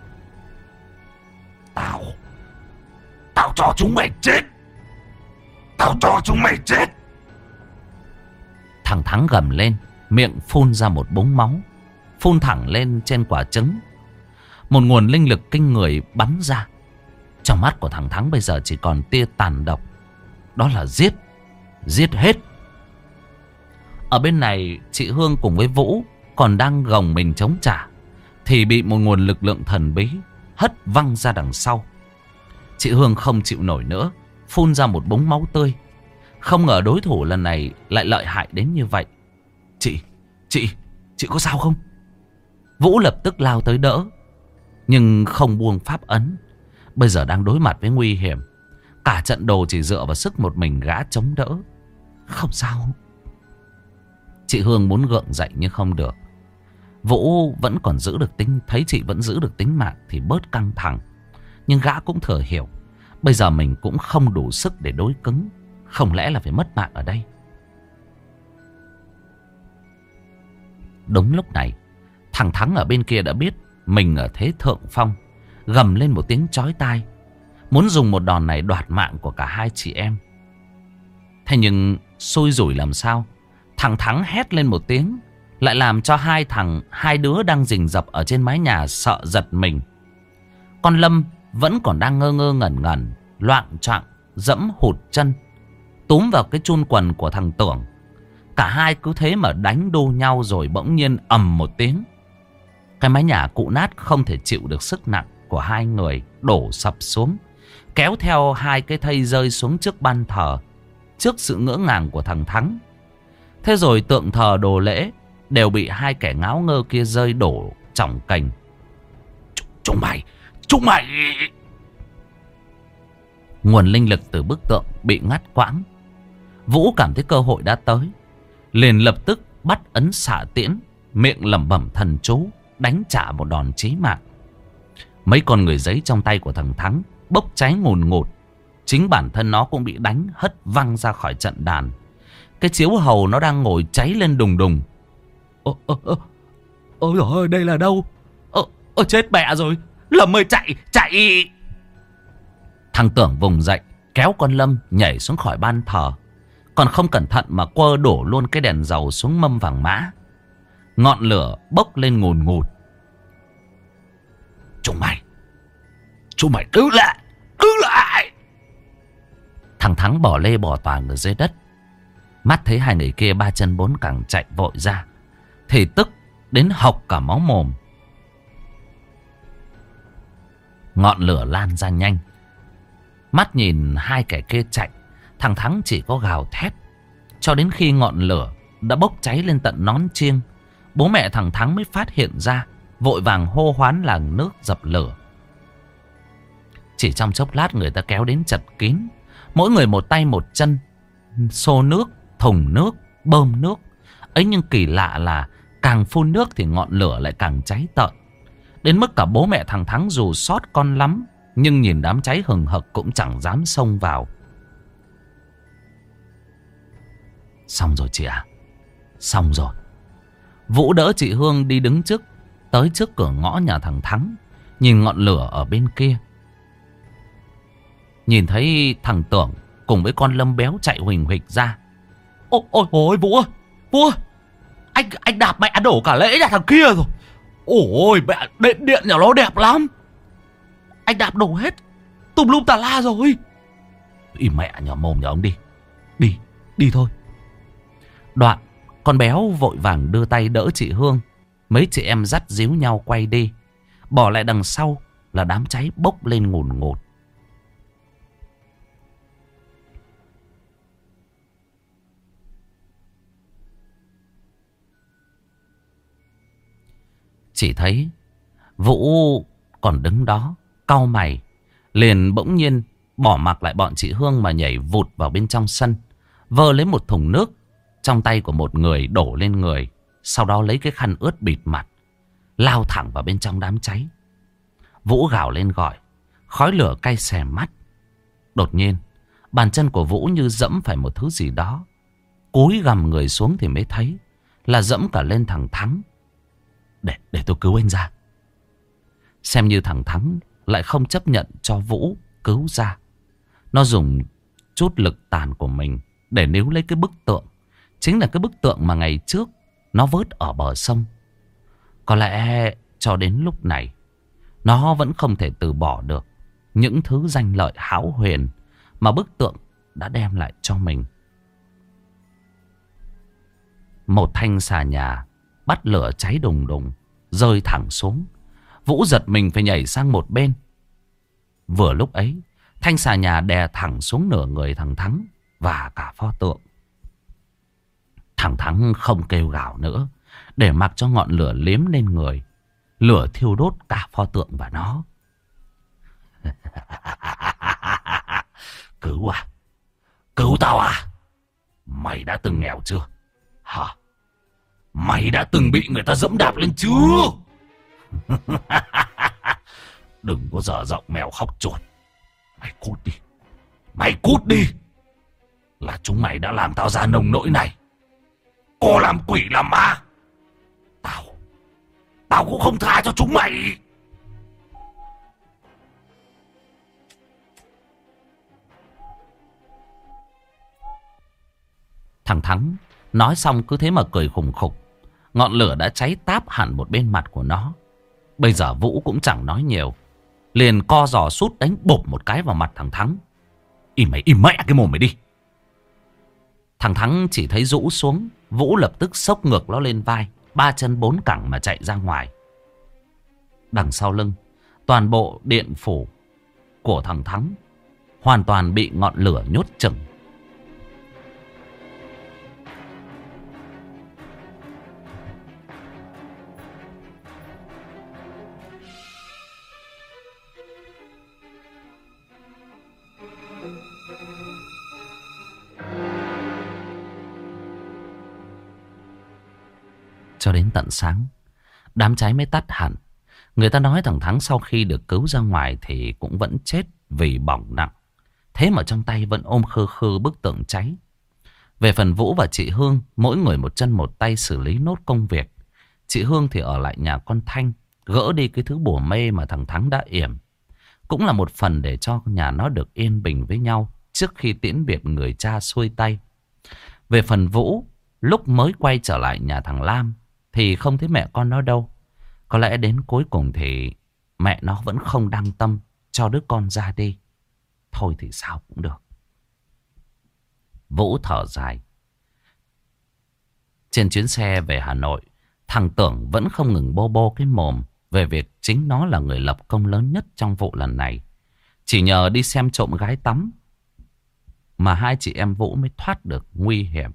Tao cho chúng mày chết. Tao cho chúng mày chết. Thằng Thắng gầm lên, miệng phun ra một búng máu, phun thẳng lên trên quả trứng. Một nguồn linh lực kinh người bắn ra. Trong mắt của thằng Thắng bây giờ chỉ còn tia tàn độc, đó là giết. Giết hết. Ở bên này, chị Hương cùng với Vũ còn đang gồng mình chống trả, thì bị một nguồn lực lượng thần bí hất văng ra đằng sau. Chị Hương không chịu nổi nữa, phun ra một búng máu tươi. Không ngờ đối thủ lần này lại lợi hại đến như vậy. Chị có sao không? Vũ lập tức lao tới đỡ, nhưng không buông pháp ấn. Bây giờ đang đối mặt với nguy hiểm. Cả trận đồ chỉ dựa vào sức một mình gã chống đỡ. Không sao. Chị Hương muốn gượng dậy nhưng không được. Vũ vẫn còn giữ được tính, thấy chị vẫn giữ được tính mạng thì bớt căng thẳng. Nhưng gã cũng thừa hiểu, bây giờ mình cũng không đủ sức để đối cứng. Không lẽ là phải mất mạng ở đây. Đúng lúc này, thằng Thắng ở bên kia đã biết mình ở thế thượng phong, gầm lên một tiếng chói tai, muốn dùng một đòn này đoạt mạng của cả hai chị em. Thế nhưng xui rủi làm sao, thằng Thắng hét lên một tiếng, lại làm cho hai đứa đang rình rập ở trên mái nhà sợ giật mình. Con Lâm vẫn còn đang ngơ ngơ ngẩn ngẩn, loạng choạng dẫm hụt chân, túm vào cái chun quần của thằng Tưởng. Cả hai cứ thế mà đánh đu nhau, rồi bỗng nhiên ầm một tiếng, cái mái nhà cụ nát không thể chịu được sức nặng của hai người, đổ sập xuống, kéo theo hai cái thây rơi xuống trước ban thờ, trước sự ngỡ ngàng của thằng Thắng. Thế rồi tượng thờ đồ lễ đều bị hai kẻ ngáo ngơ kia rơi đổ chỏng cành. Chúng mày! Nguồn linh lực từ bức tượng bị ngắt quãng. Vũ cảm thấy cơ hội đã tới, liền lập tức bắt ấn xạ tiễn, miệng lẩm bẩm thần chú, đánh trả một đòn chí mạng. Mấy con người giấy trong tay của thằng Thắng bốc cháy ngùn ngụt. Chính bản thân nó cũng bị đánh hất văng ra khỏi trận đàn. Cái chiếu hầu nó đang ngồi cháy lên đùng đùng. Ôi dồi ôi, đây là đâu? Chết mẹ rồi. Lâm ơi, chạy. Thằng Tưởng vùng dậy, kéo con Lâm nhảy xuống khỏi ban thờ. Còn không cẩn thận mà quơ đổ luôn cái đèn dầu xuống mâm vàng mã. Ngọn lửa bốc lên ngùn ngụt. Chúng mày cứ lại. Thằng Thắng bỏ lê bỏ toàng ở dưới đất. Mắt thấy hai người kia ba chân bốn cẳng chạy vội ra, thì tức đến hộc cả máu mồm. Ngọn lửa lan ra nhanh. Mắt nhìn hai kẻ kia chạy, thằng Thắng chỉ có gào thét. Cho đến khi ngọn lửa đã bốc cháy lên tận nón chiêng, bố mẹ thằng Thắng mới phát hiện ra, vội vàng hô hoán làng nước dập lửa. Chỉ trong chốc lát người ta kéo đến chật kín, mỗi người một tay một chân, xô nước, thùng nước, bơm nước. Ấy nhưng kỳ lạ là càng phun nước thì ngọn lửa lại càng cháy tợn. Đến mức cả bố mẹ thằng Thắng dù xót con lắm, nhưng nhìn đám cháy hừng hực cũng chẳng dám xông vào. Xong rồi chị ạ. Xong rồi. Vũ đỡ chị Hương đi đứng tới trước cửa ngõ nhà thằng Thắng, nhìn ngọn lửa ở bên kia. Nhìn thấy thằng Tưởng cùng với con Lâm béo chạy huỳnh huỳnh ra.
Ôi ôi ôi Vũ ơi, Vũ ơi, anh đạp mẹ đổ cả lễ nhà thằng kia rồi. Ôi mẹ, điện nhà nó đẹp lắm. Anh đạp đổ hết tùm lum tà la rồi.
Im mẹ nhỏ mồm nhà ông đi.
Đi thôi.
Đoạn con béo vội vàng đưa tay đỡ chị Hương. Mấy chị em dắt díu nhau quay đi. Bỏ lại đằng sau là đám cháy bốc lên ngùn ngụt. Chỉ thấy Vũ còn đứng đó cau mày, liền bỗng nhiên bỏ mặc lại bọn chị Hương mà nhảy vụt vào bên trong sân, vơ lấy một thùng nước trong tay của một người đổ lên người, sau đó lấy cái khăn ướt bịt mặt, lao thẳng vào bên trong đám cháy. Vũ gào lên gọi, khói lửa cay xè mắt. Đột nhiên bàn chân của Vũ như dẫm phải một thứ gì đó, cúi gằm người xuống thì mới thấy là dẫm cả lên thằng Thắng. Để tôi cứu anh ra. Xem như thằng Thắng lại không chấp nhận cho Vũ cứu ra. Nó dùng chút lực tàn của mình để níu lấy cái bức tượng. Chính là cái bức tượng mà ngày trước nó vớt ở bờ sông. Có lẽ cho đến lúc này nó vẫn không thể từ bỏ được những thứ danh lợi hão huyền mà bức tượng đã đem lại cho mình. Một thanh xà nhà bắt lửa cháy đùng đùng, rơi thẳng xuống. Vũ giật mình phải nhảy sang một bên. Vừa lúc ấy, thanh xà nhà đè thẳng xuống nửa người thằng Thắng và cả pho tượng. Thằng Thắng không kêu gào nữa, để mặc cho ngọn lửa liếm lên người. Lửa thiêu đốt cả pho tượng và nó. Cứu à? Cứu tao à? Mày đã từng nghèo chưa? Hả? Mày đã từng bị người ta dẫm đạp lên chưa? Đừng có dở giọng mèo khóc chuột. Mày cút đi. Mày cút đi. Là chúng mày đã làm tao ra nông nỗi này. Có làm quỷ làm ma, Tao cũng không tha cho chúng mày. Thằng Thắng nói xong cứ thế mà cười khùng khục. Ngọn lửa đã cháy táp hẳn một bên mặt của nó. Bây giờ Vũ cũng chẳng nói nhiều, liền co giò sút đánh bộp một cái vào mặt thằng Thắng. Im mẹ cái mồm mày đi. Thằng Thắng chỉ thấy rũ xuống, Vũ lập tức xốc ngược nó lên vai, ba chân bốn cẳng mà chạy ra ngoài. Đằng sau lưng, toàn bộ điện phủ của thằng Thắng hoàn toàn bị ngọn lửa nhốt chừng. Cho đến tận sáng, đám cháy mới tắt hẳn. Người ta nói thằng Thắng sau khi được cứu ra ngoài thì cũng vẫn chết vì bỏng nặng. Thế mà trong tay vẫn ôm khư khư bức tượng cháy. Về phần Vũ và chị Hương, mỗi người một chân một tay xử lý nốt công việc. Chị Hương thì ở lại nhà con Thanh, gỡ đi cái thứ bùa mê mà thằng Thắng đã yểm. Cũng là một phần để cho nhà nó được yên bình với nhau trước khi tiễn biệt người cha xuôi tay. Về phần Vũ, lúc mới quay trở lại nhà thằng Lam thì không thấy mẹ con nó đâu. Có lẽ đến cuối cùng thì mẹ nó vẫn không đăng tâm cho đứa con ra đi. Thôi thì sao cũng được. Vũ thở dài. Trên chuyến xe về Hà Nội, thằng Tưởng vẫn không ngừng bô bô cái mồm về việc chính nó là người lập công lớn nhất trong vụ lần này. Chỉ nhờ đi xem trộm gái tắm mà hai chị em Vũ mới thoát được nguy hiểm.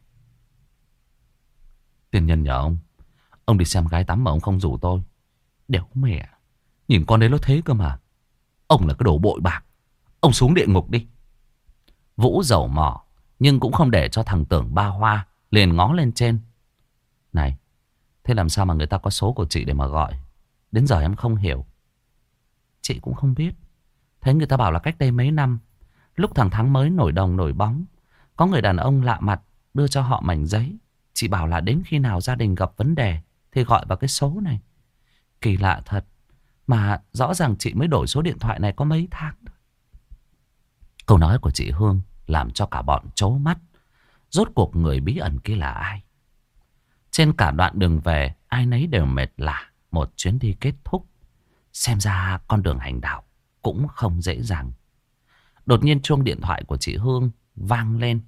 Tiền nhân nhờ ông đi xem gái tắm mà ông không rủ tôi. Đéo mẹ, nhìn con đấy nó thế cơ mà. Ông là cái đồ bội bạc. Ông xuống địa ngục đi. Vũ dầu mỏ nhưng cũng không để cho thằng Tưởng ba hoa, liền ngó lên trên. Này, thế làm sao mà người ta có số của chị để mà gọi? Đến giờ em không hiểu. Chị cũng không biết. Thấy người ta bảo là cách đây mấy năm, lúc thằng Thắng mới nổi đồng nổi bóng, có người đàn ông lạ mặt đưa cho họ mảnh giấy. Chị bảo là đến khi nào gia đình gặp vấn đề thì gọi vào cái số này. Kỳ lạ thật. Mà rõ ràng chị mới đổi số điện thoại này có mấy tháng. Câu nói của chị Hương làm cho cả bọn trố mắt. Rốt cuộc người bí ẩn kia là ai? Trên cả đoạn đường về, ai nấy đều mệt lả. Một chuyến đi kết thúc. Xem ra con đường hành đạo cũng không dễ dàng. Đột nhiên chuông điện thoại của chị Hương vang lên.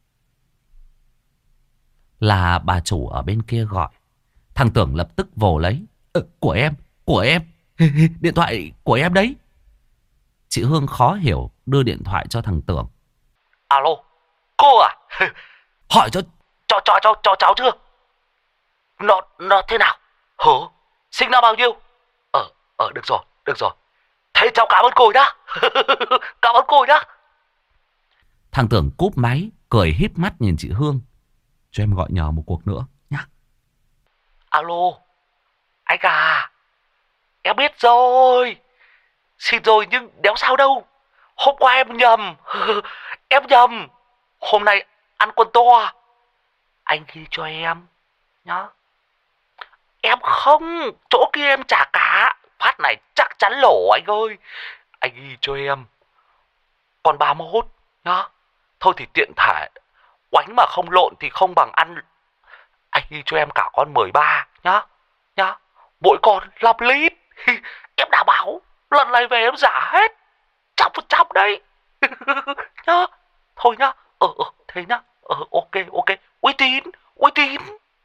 Là bà chủ ở bên kia gọi. Thằng Tưởng lập tức vồ lấy. Của em. Điện thoại của em đấy. Chị Hương khó hiểu đưa điện thoại cho thằng Tưởng.
Alo, cô à? Hỏi cho cháu chưa? Nó thế nào? Hả? Sinh năm bao nhiêu? Được rồi. Thế cháu cảm ơn cô nhá. Cảm ơn cô nhá.
Thằng Tưởng cúp máy, cười híp mắt nhìn chị Hương. Cho em gọi nhờ một cuộc nữa nhá.
Alo, anh à, em biết rồi. Xin rồi nhưng đéo sao đâu. Hôm qua em nhầm. Em nhầm. Hôm nay ăn quân to. Anh ghi cho em nhá. Em không, chỗ kia em trả cả. Phát này chắc chắn lỗ anh ơi. Anh ghi cho em. Còn 31 nhá. Thôi thì tiện thể. Oánh mà không lộn thì không bằng ăn. Anh ghi cho em cả con 13 nhá. Nhá. Mỗi con 5 lít. Em đảm bảo lần này về em giả hết 100% đấy. Nhá. Thôi nhá. Thế nhá. Ok. Uy tín.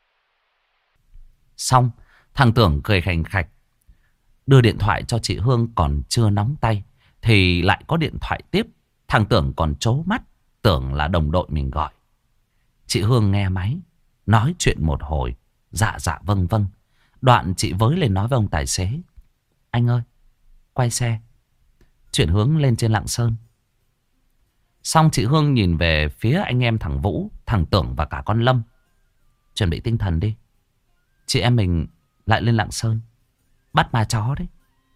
Xong, thằng Tưởng cười khành khạch. Đưa điện thoại cho chị Hương còn chưa nóng tay. Thì lại có điện thoại tiếp. Thằng Tưởng còn trố mắt. Tưởng là đồng đội mình gọi. Chị Hương nghe máy. Nói chuyện một hồi. Dạ vâng. Đoạn chị với lên nói với ông tài xế. Anh ơi, quay xe. Chuyển hướng lên trên Lạng Sơn. Xong chị Hương nhìn về phía anh em thằng Vũ, thằng Tưởng và cả con Lâm. Chuẩn bị tinh thần đi. Chị em mình lại lên Lạng Sơn. Bắt ma chó đấy.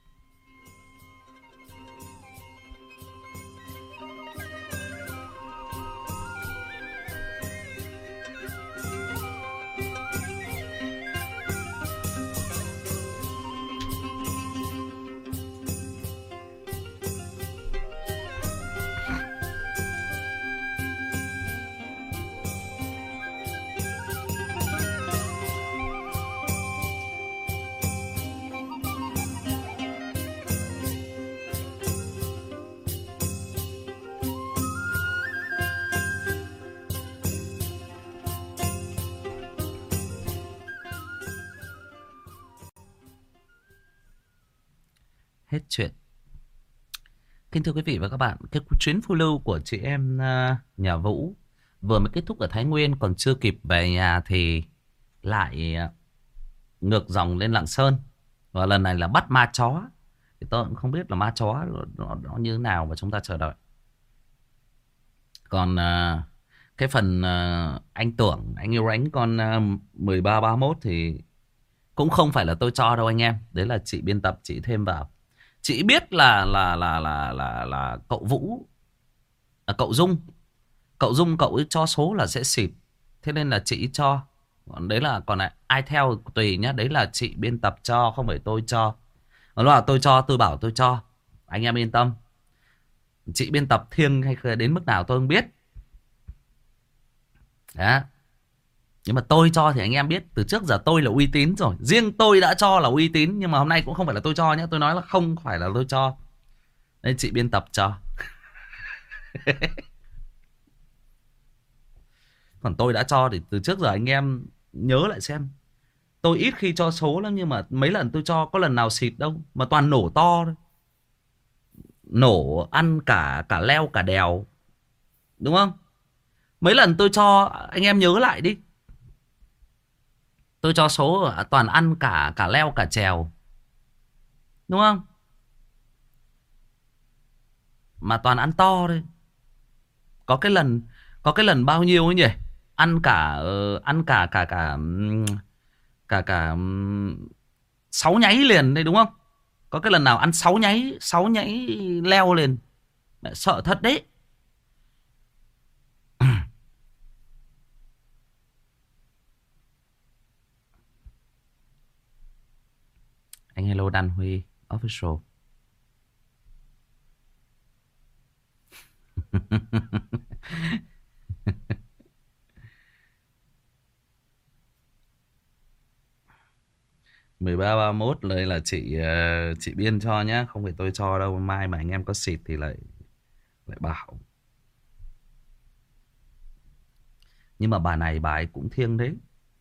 Hết chuyện. Kính thưa quý vị và các bạn, cái chuyến phiêu lưu của chị em nhà Vũ vừa mới kết thúc ở Thái Nguyên, còn chưa kịp về nhà thì lại ngược dòng lên Lạng Sơn. Và lần này là bắt ma chó. Thì tôi cũng không biết là ma chó nó như thế nào và chúng ta chờ đợi. Còn cái phần anh Tưởng, anh yêu ánh con 13 31 thì cũng không phải là tôi cho đâu anh em. Đấy là chị biên tập chị thêm vào. Chị biết là cậu Vũ, cậu Dung cậu ấy cho số là sẽ xịt. Thế nên là chị cho. Còn đấy là còn lại ai theo tùy nhá. Đấy là chị biên tập cho, không phải tôi cho. Nó là tôi cho, tôi bảo tôi cho. Anh em yên tâm. Chị biên tập thiêng hay đến mức nào tôi không biết. Đó. Nhưng mà tôi cho thì anh em biết. Từ trước giờ tôi là uy tín rồi. Riêng tôi đã cho là uy tín. Nhưng mà hôm nay cũng không phải là tôi cho nhé. Tôi nói là không phải là tôi cho. Đây chị biên tập cho. Còn tôi đã cho thì từ trước giờ anh em nhớ lại xem. Tôi ít khi cho số lắm. Nhưng mà mấy lần tôi cho có lần nào xịt đâu. Mà toàn nổ to thôi. Nổ ăn cả leo cả đèo. Đúng không? Mấy lần tôi cho anh em nhớ lại đi. Tôi cho số toàn ăn cả leo cả chèo. Đúng không? Mà toàn ăn to thôi. Có cái lần bao nhiêu ấy nhỉ? Ăn cả 6 nháy liền đây đúng không? Có cái lần nào ăn 6 nháy leo liền. Mẹ sợ thật đấy. Anh hello Đan Huy official. 13:31 lời là chị biên cho nhá, không phải tôi cho đâu, mai mà anh em có xịt thì lại lại bảo. Nhưng mà bà này bà ấy cũng thiêng đấy.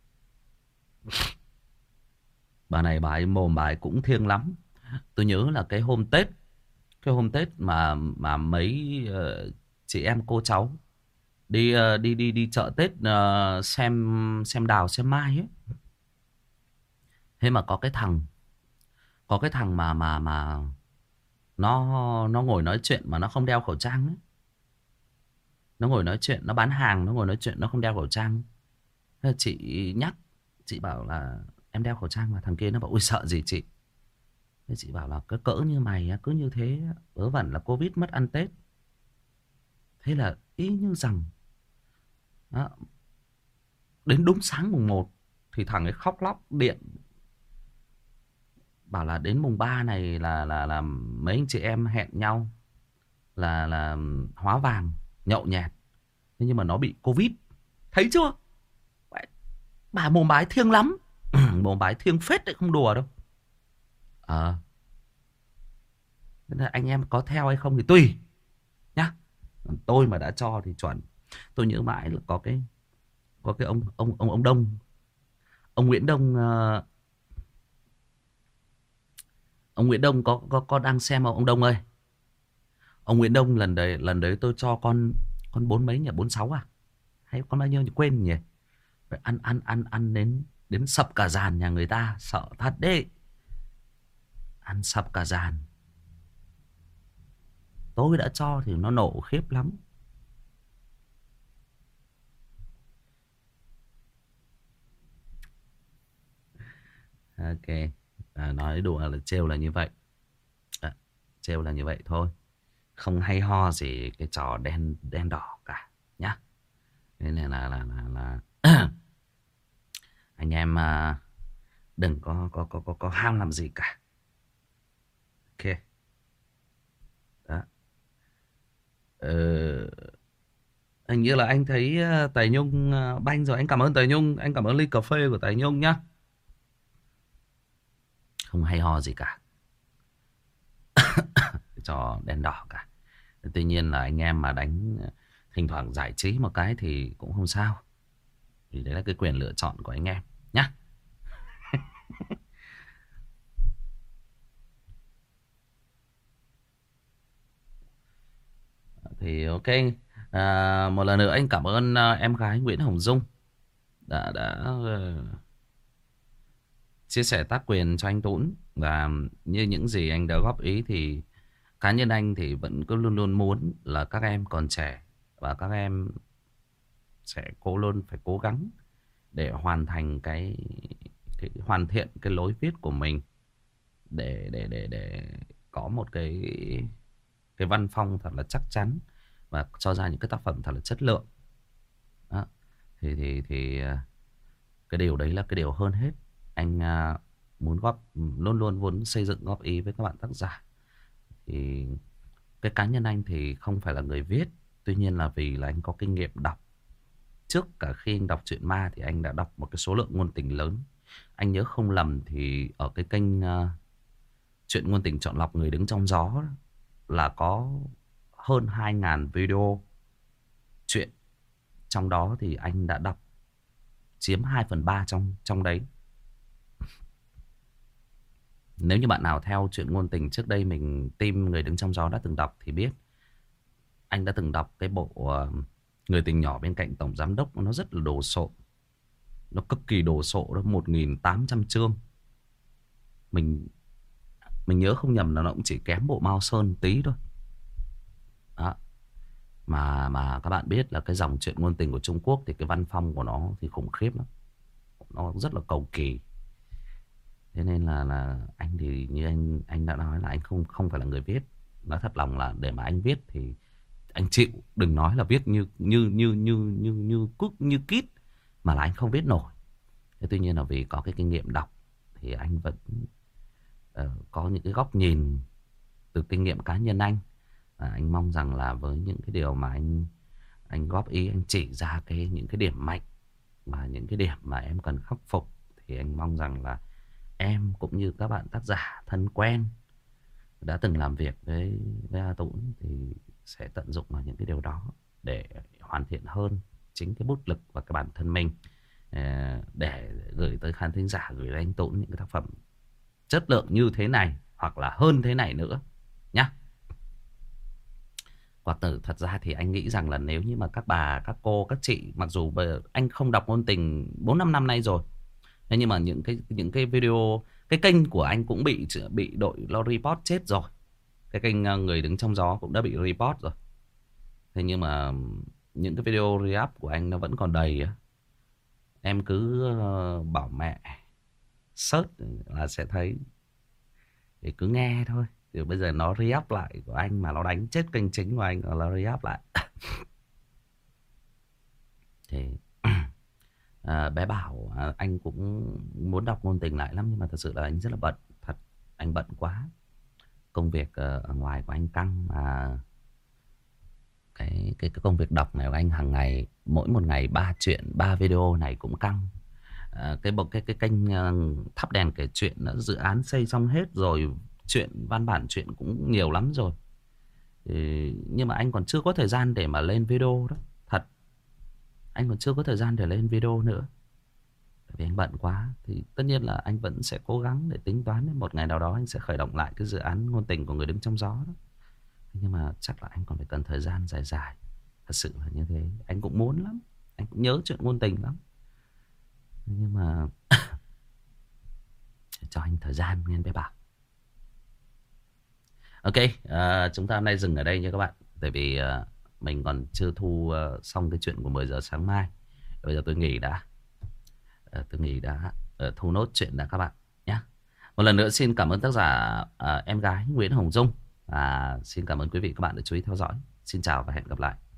Bà này bà ấy mồm bà ấy cũng thiêng lắm. Tôi nhớ là cái hôm Tết mà mấy chị em cô cháu đi chợ Tết, xem đào xem mai ấy. Thế mà có cái thằng mà nó ngồi nói chuyện mà nó không đeo khẩu trang ấy. Nó ngồi nói chuyện, nó bán hàng, nó ngồi nói chuyện, nó không đeo khẩu trang. Thế chị nhắc, chị bảo là em đeo khẩu trang, mà thằng kia nó bảo ui sợ gì chị. Thế chị bảo là cái cỡ như mày á, cứ như thế vớ vẩn là Covid mất ăn Tết. Thế là y như rằng đó, đến đúng sáng mùng 1 thì thằng ấy khóc lóc điện bảo là đến mùng 3 này là mấy anh chị em hẹn nhau là hóa vàng nhậu nhẹt. Thế nhưng mà nó bị Covid. Thấy chưa? Bà mồm bà ấy thiêng lắm. Mồm bà ấy thiêng phết đấy, không đùa đâu. Ờ, nên là anh em có theo hay không thì tùy nhá. Còn tôi mà đã cho thì chuẩn. Tôi nhớ mãi là có cái ông Đông, ông Nguyễn Đông, ông Nguyễn Đông có đang xem không ông Đông ơi? Ông Nguyễn Đông lần đấy tôi cho con bốn mấy nhỉ, 46 à? Hay con bao nhiêu nhỉ? Quên nhỉ. Phải ăn đến đến sập cả dàn nhà người ta, sợ thật đấy. Ăn sập cả dàn. Tôi đã cho thì nó nổ khiếp lắm. Ok. Nói đùa là trêu là như vậy. Trêu là như vậy thôi. Không hay ho gì cái trò đen đen đỏ cả nhá. Nên là anh em đừng có ham làm gì cả. Ok. Đó. Ờ, hình như là anh thấy Tài Nhung banh rồi. Anh cảm ơn Tài Nhung. Anh cảm ơn ly cà phê của Tài Nhung nhá. Không hay ho gì cả. Cái trò đen đỏ cả. Tuy nhiên là anh em mà đánh thỉnh thoảng giải trí một cái thì cũng không sao. Vì đấy là cái quyền lựa chọn của anh em nhá. Thì ok. Một lần nữa anh cảm ơn em gái Nguyễn Hồng Dung đã chia sẻ tác quyền cho anh Tún. Và như những gì anh đã góp ý thì cá nhân anh thì vẫn cứ luôn luôn muốn là các em còn trẻ và các em sẽ luôn phải cố gắng để hoàn thành cái hoàn thiện cái lối viết của mình, để có một cái văn phong thật là chắc chắn và cho ra những cái tác phẩm thật là chất lượng. Đó. Thì cái điều đấy là cái điều hơn hết anh muốn luôn luôn muốn xây dựng góp ý với các bạn tác giả. Thì cái cá nhân anh thì không phải là người viết, tuy nhiên là vì là anh có kinh nghiệm đọc. Trước cả khi anh đọc truyện ma thì anh đã đọc một cái số lượng ngôn tình lớn. Anh nhớ không lầm thì ở cái kênh truyện ngôn tình chọn lọc người đứng trong gió là có hơn 2.000 video truyện. Trong đó thì anh đã đọc chiếm 2/3 trong đấy. Nếu như bạn nào theo truyện ngôn tình trước đây mình team người đứng trong gió đã từng đọc thì biết anh đã từng đọc cái bộ Người tình nhỏ bên cạnh tổng giám đốc. Nó rất là đồ sộ, nó cực kỳ đồ sộ đó, 1.800 chương. Mình nhớ không nhầm là nó cũng chỉ kém bộ Mao Sơn tí thôi. Đó. Mà các bạn biết là cái dòng truyện ngôn tình của Trung Quốc thì cái văn phong của nó thì khủng khiếp lắm. Nó rất là cầu kỳ. Thế nên là anh thì như anh đã nói là anh không phải là người viết. Nói thật lòng là để mà anh viết thì anh chịu, đừng nói là viết như kít, mà là anh không viết nổi. Thế tuy nhiên là vì có cái kinh nghiệm đọc thì anh vẫn có những cái góc nhìn từ kinh nghiệm cá nhân anh Anh mong rằng là với những cái điều mà anh góp ý, anh chỉ ra những cái điểm mạnh và những cái điểm mà em cần khắc phục, thì anh mong rằng là em cũng như các bạn tác giả thân quen đã từng làm việc với A Tũng thì sẽ tận dụng vào những cái điều đó để hoàn thiện hơn chính cái bút lực và cái bản thân mình, để gửi tới khán thính giả, gửi tới anh Tũng những cái tác phẩm chất lượng như thế này hoặc là hơn thế này nữa nhá. Hoặc thật ra thì anh nghĩ rằng là nếu như mà các bà, các cô, các chị, mặc dù anh không đọc ngôn tình 4-5 năm nay rồi, thế nhưng mà những cái video, cái kênh của anh cũng bị đội lo report chết rồi. Cái kênh Người Đứng Trong Gió cũng đã bị report rồi. Thế nhưng mà những cái video re-up của anh nó vẫn còn đầy á. Em cứ bảo mẹ search là sẽ thấy, thì cứ nghe thôi. Thì bây giờ nó re-up lại của anh mà nó đánh chết kênh chính của anh, nó re-up lại. Thì bé bảo anh cũng muốn đọc ngôn tình lại lắm, nhưng mà thật sự là anh rất là bận. Thật, anh bận quá. Công việc ở ngoài của anh căng, mà cái công việc đọc này của anh hàng ngày, mỗi một ngày 3 chuyện, 3 video này cũng căng. Cái kênh Thắp Đèn Kể Chuyện đã dự án xây xong hết rồi, chuyện văn bản chuyện cũng nhiều lắm rồi. Nhưng mà anh còn chưa có thời gian để mà lên video đó. Thật, anh còn chưa có thời gian để lên video nữa, tại vì anh bận quá. Thì tất nhiên là anh vẫn sẽ cố gắng để tính toán đến một ngày nào đó anh sẽ khởi động lại cái dự án ngôn tình của Người Đứng Trong Gió đó. Nhưng mà chắc là anh còn phải cần thời gian dài dài. Thật sự là như thế. Anh cũng muốn lắm, anh cũng nhớ chuyện ngôn tình lắm, nhưng mà cho anh thời gian nghe bé Bảo. Ok, chúng ta hôm nay dừng ở đây nha các bạn. Tại vì mình còn chưa thu xong cái chuyện của 10 giờ sáng mai. Bây giờ tôi nghỉ đã. Tôi nghỉ đã, thu nốt chuyện đã các bạn nhé. Một lần nữa xin cảm ơn tác giả em gái Nguyễn Hồng Dung. Xin cảm ơn quý vị các bạn đã chú ý theo dõi. Xin chào và hẹn gặp lại.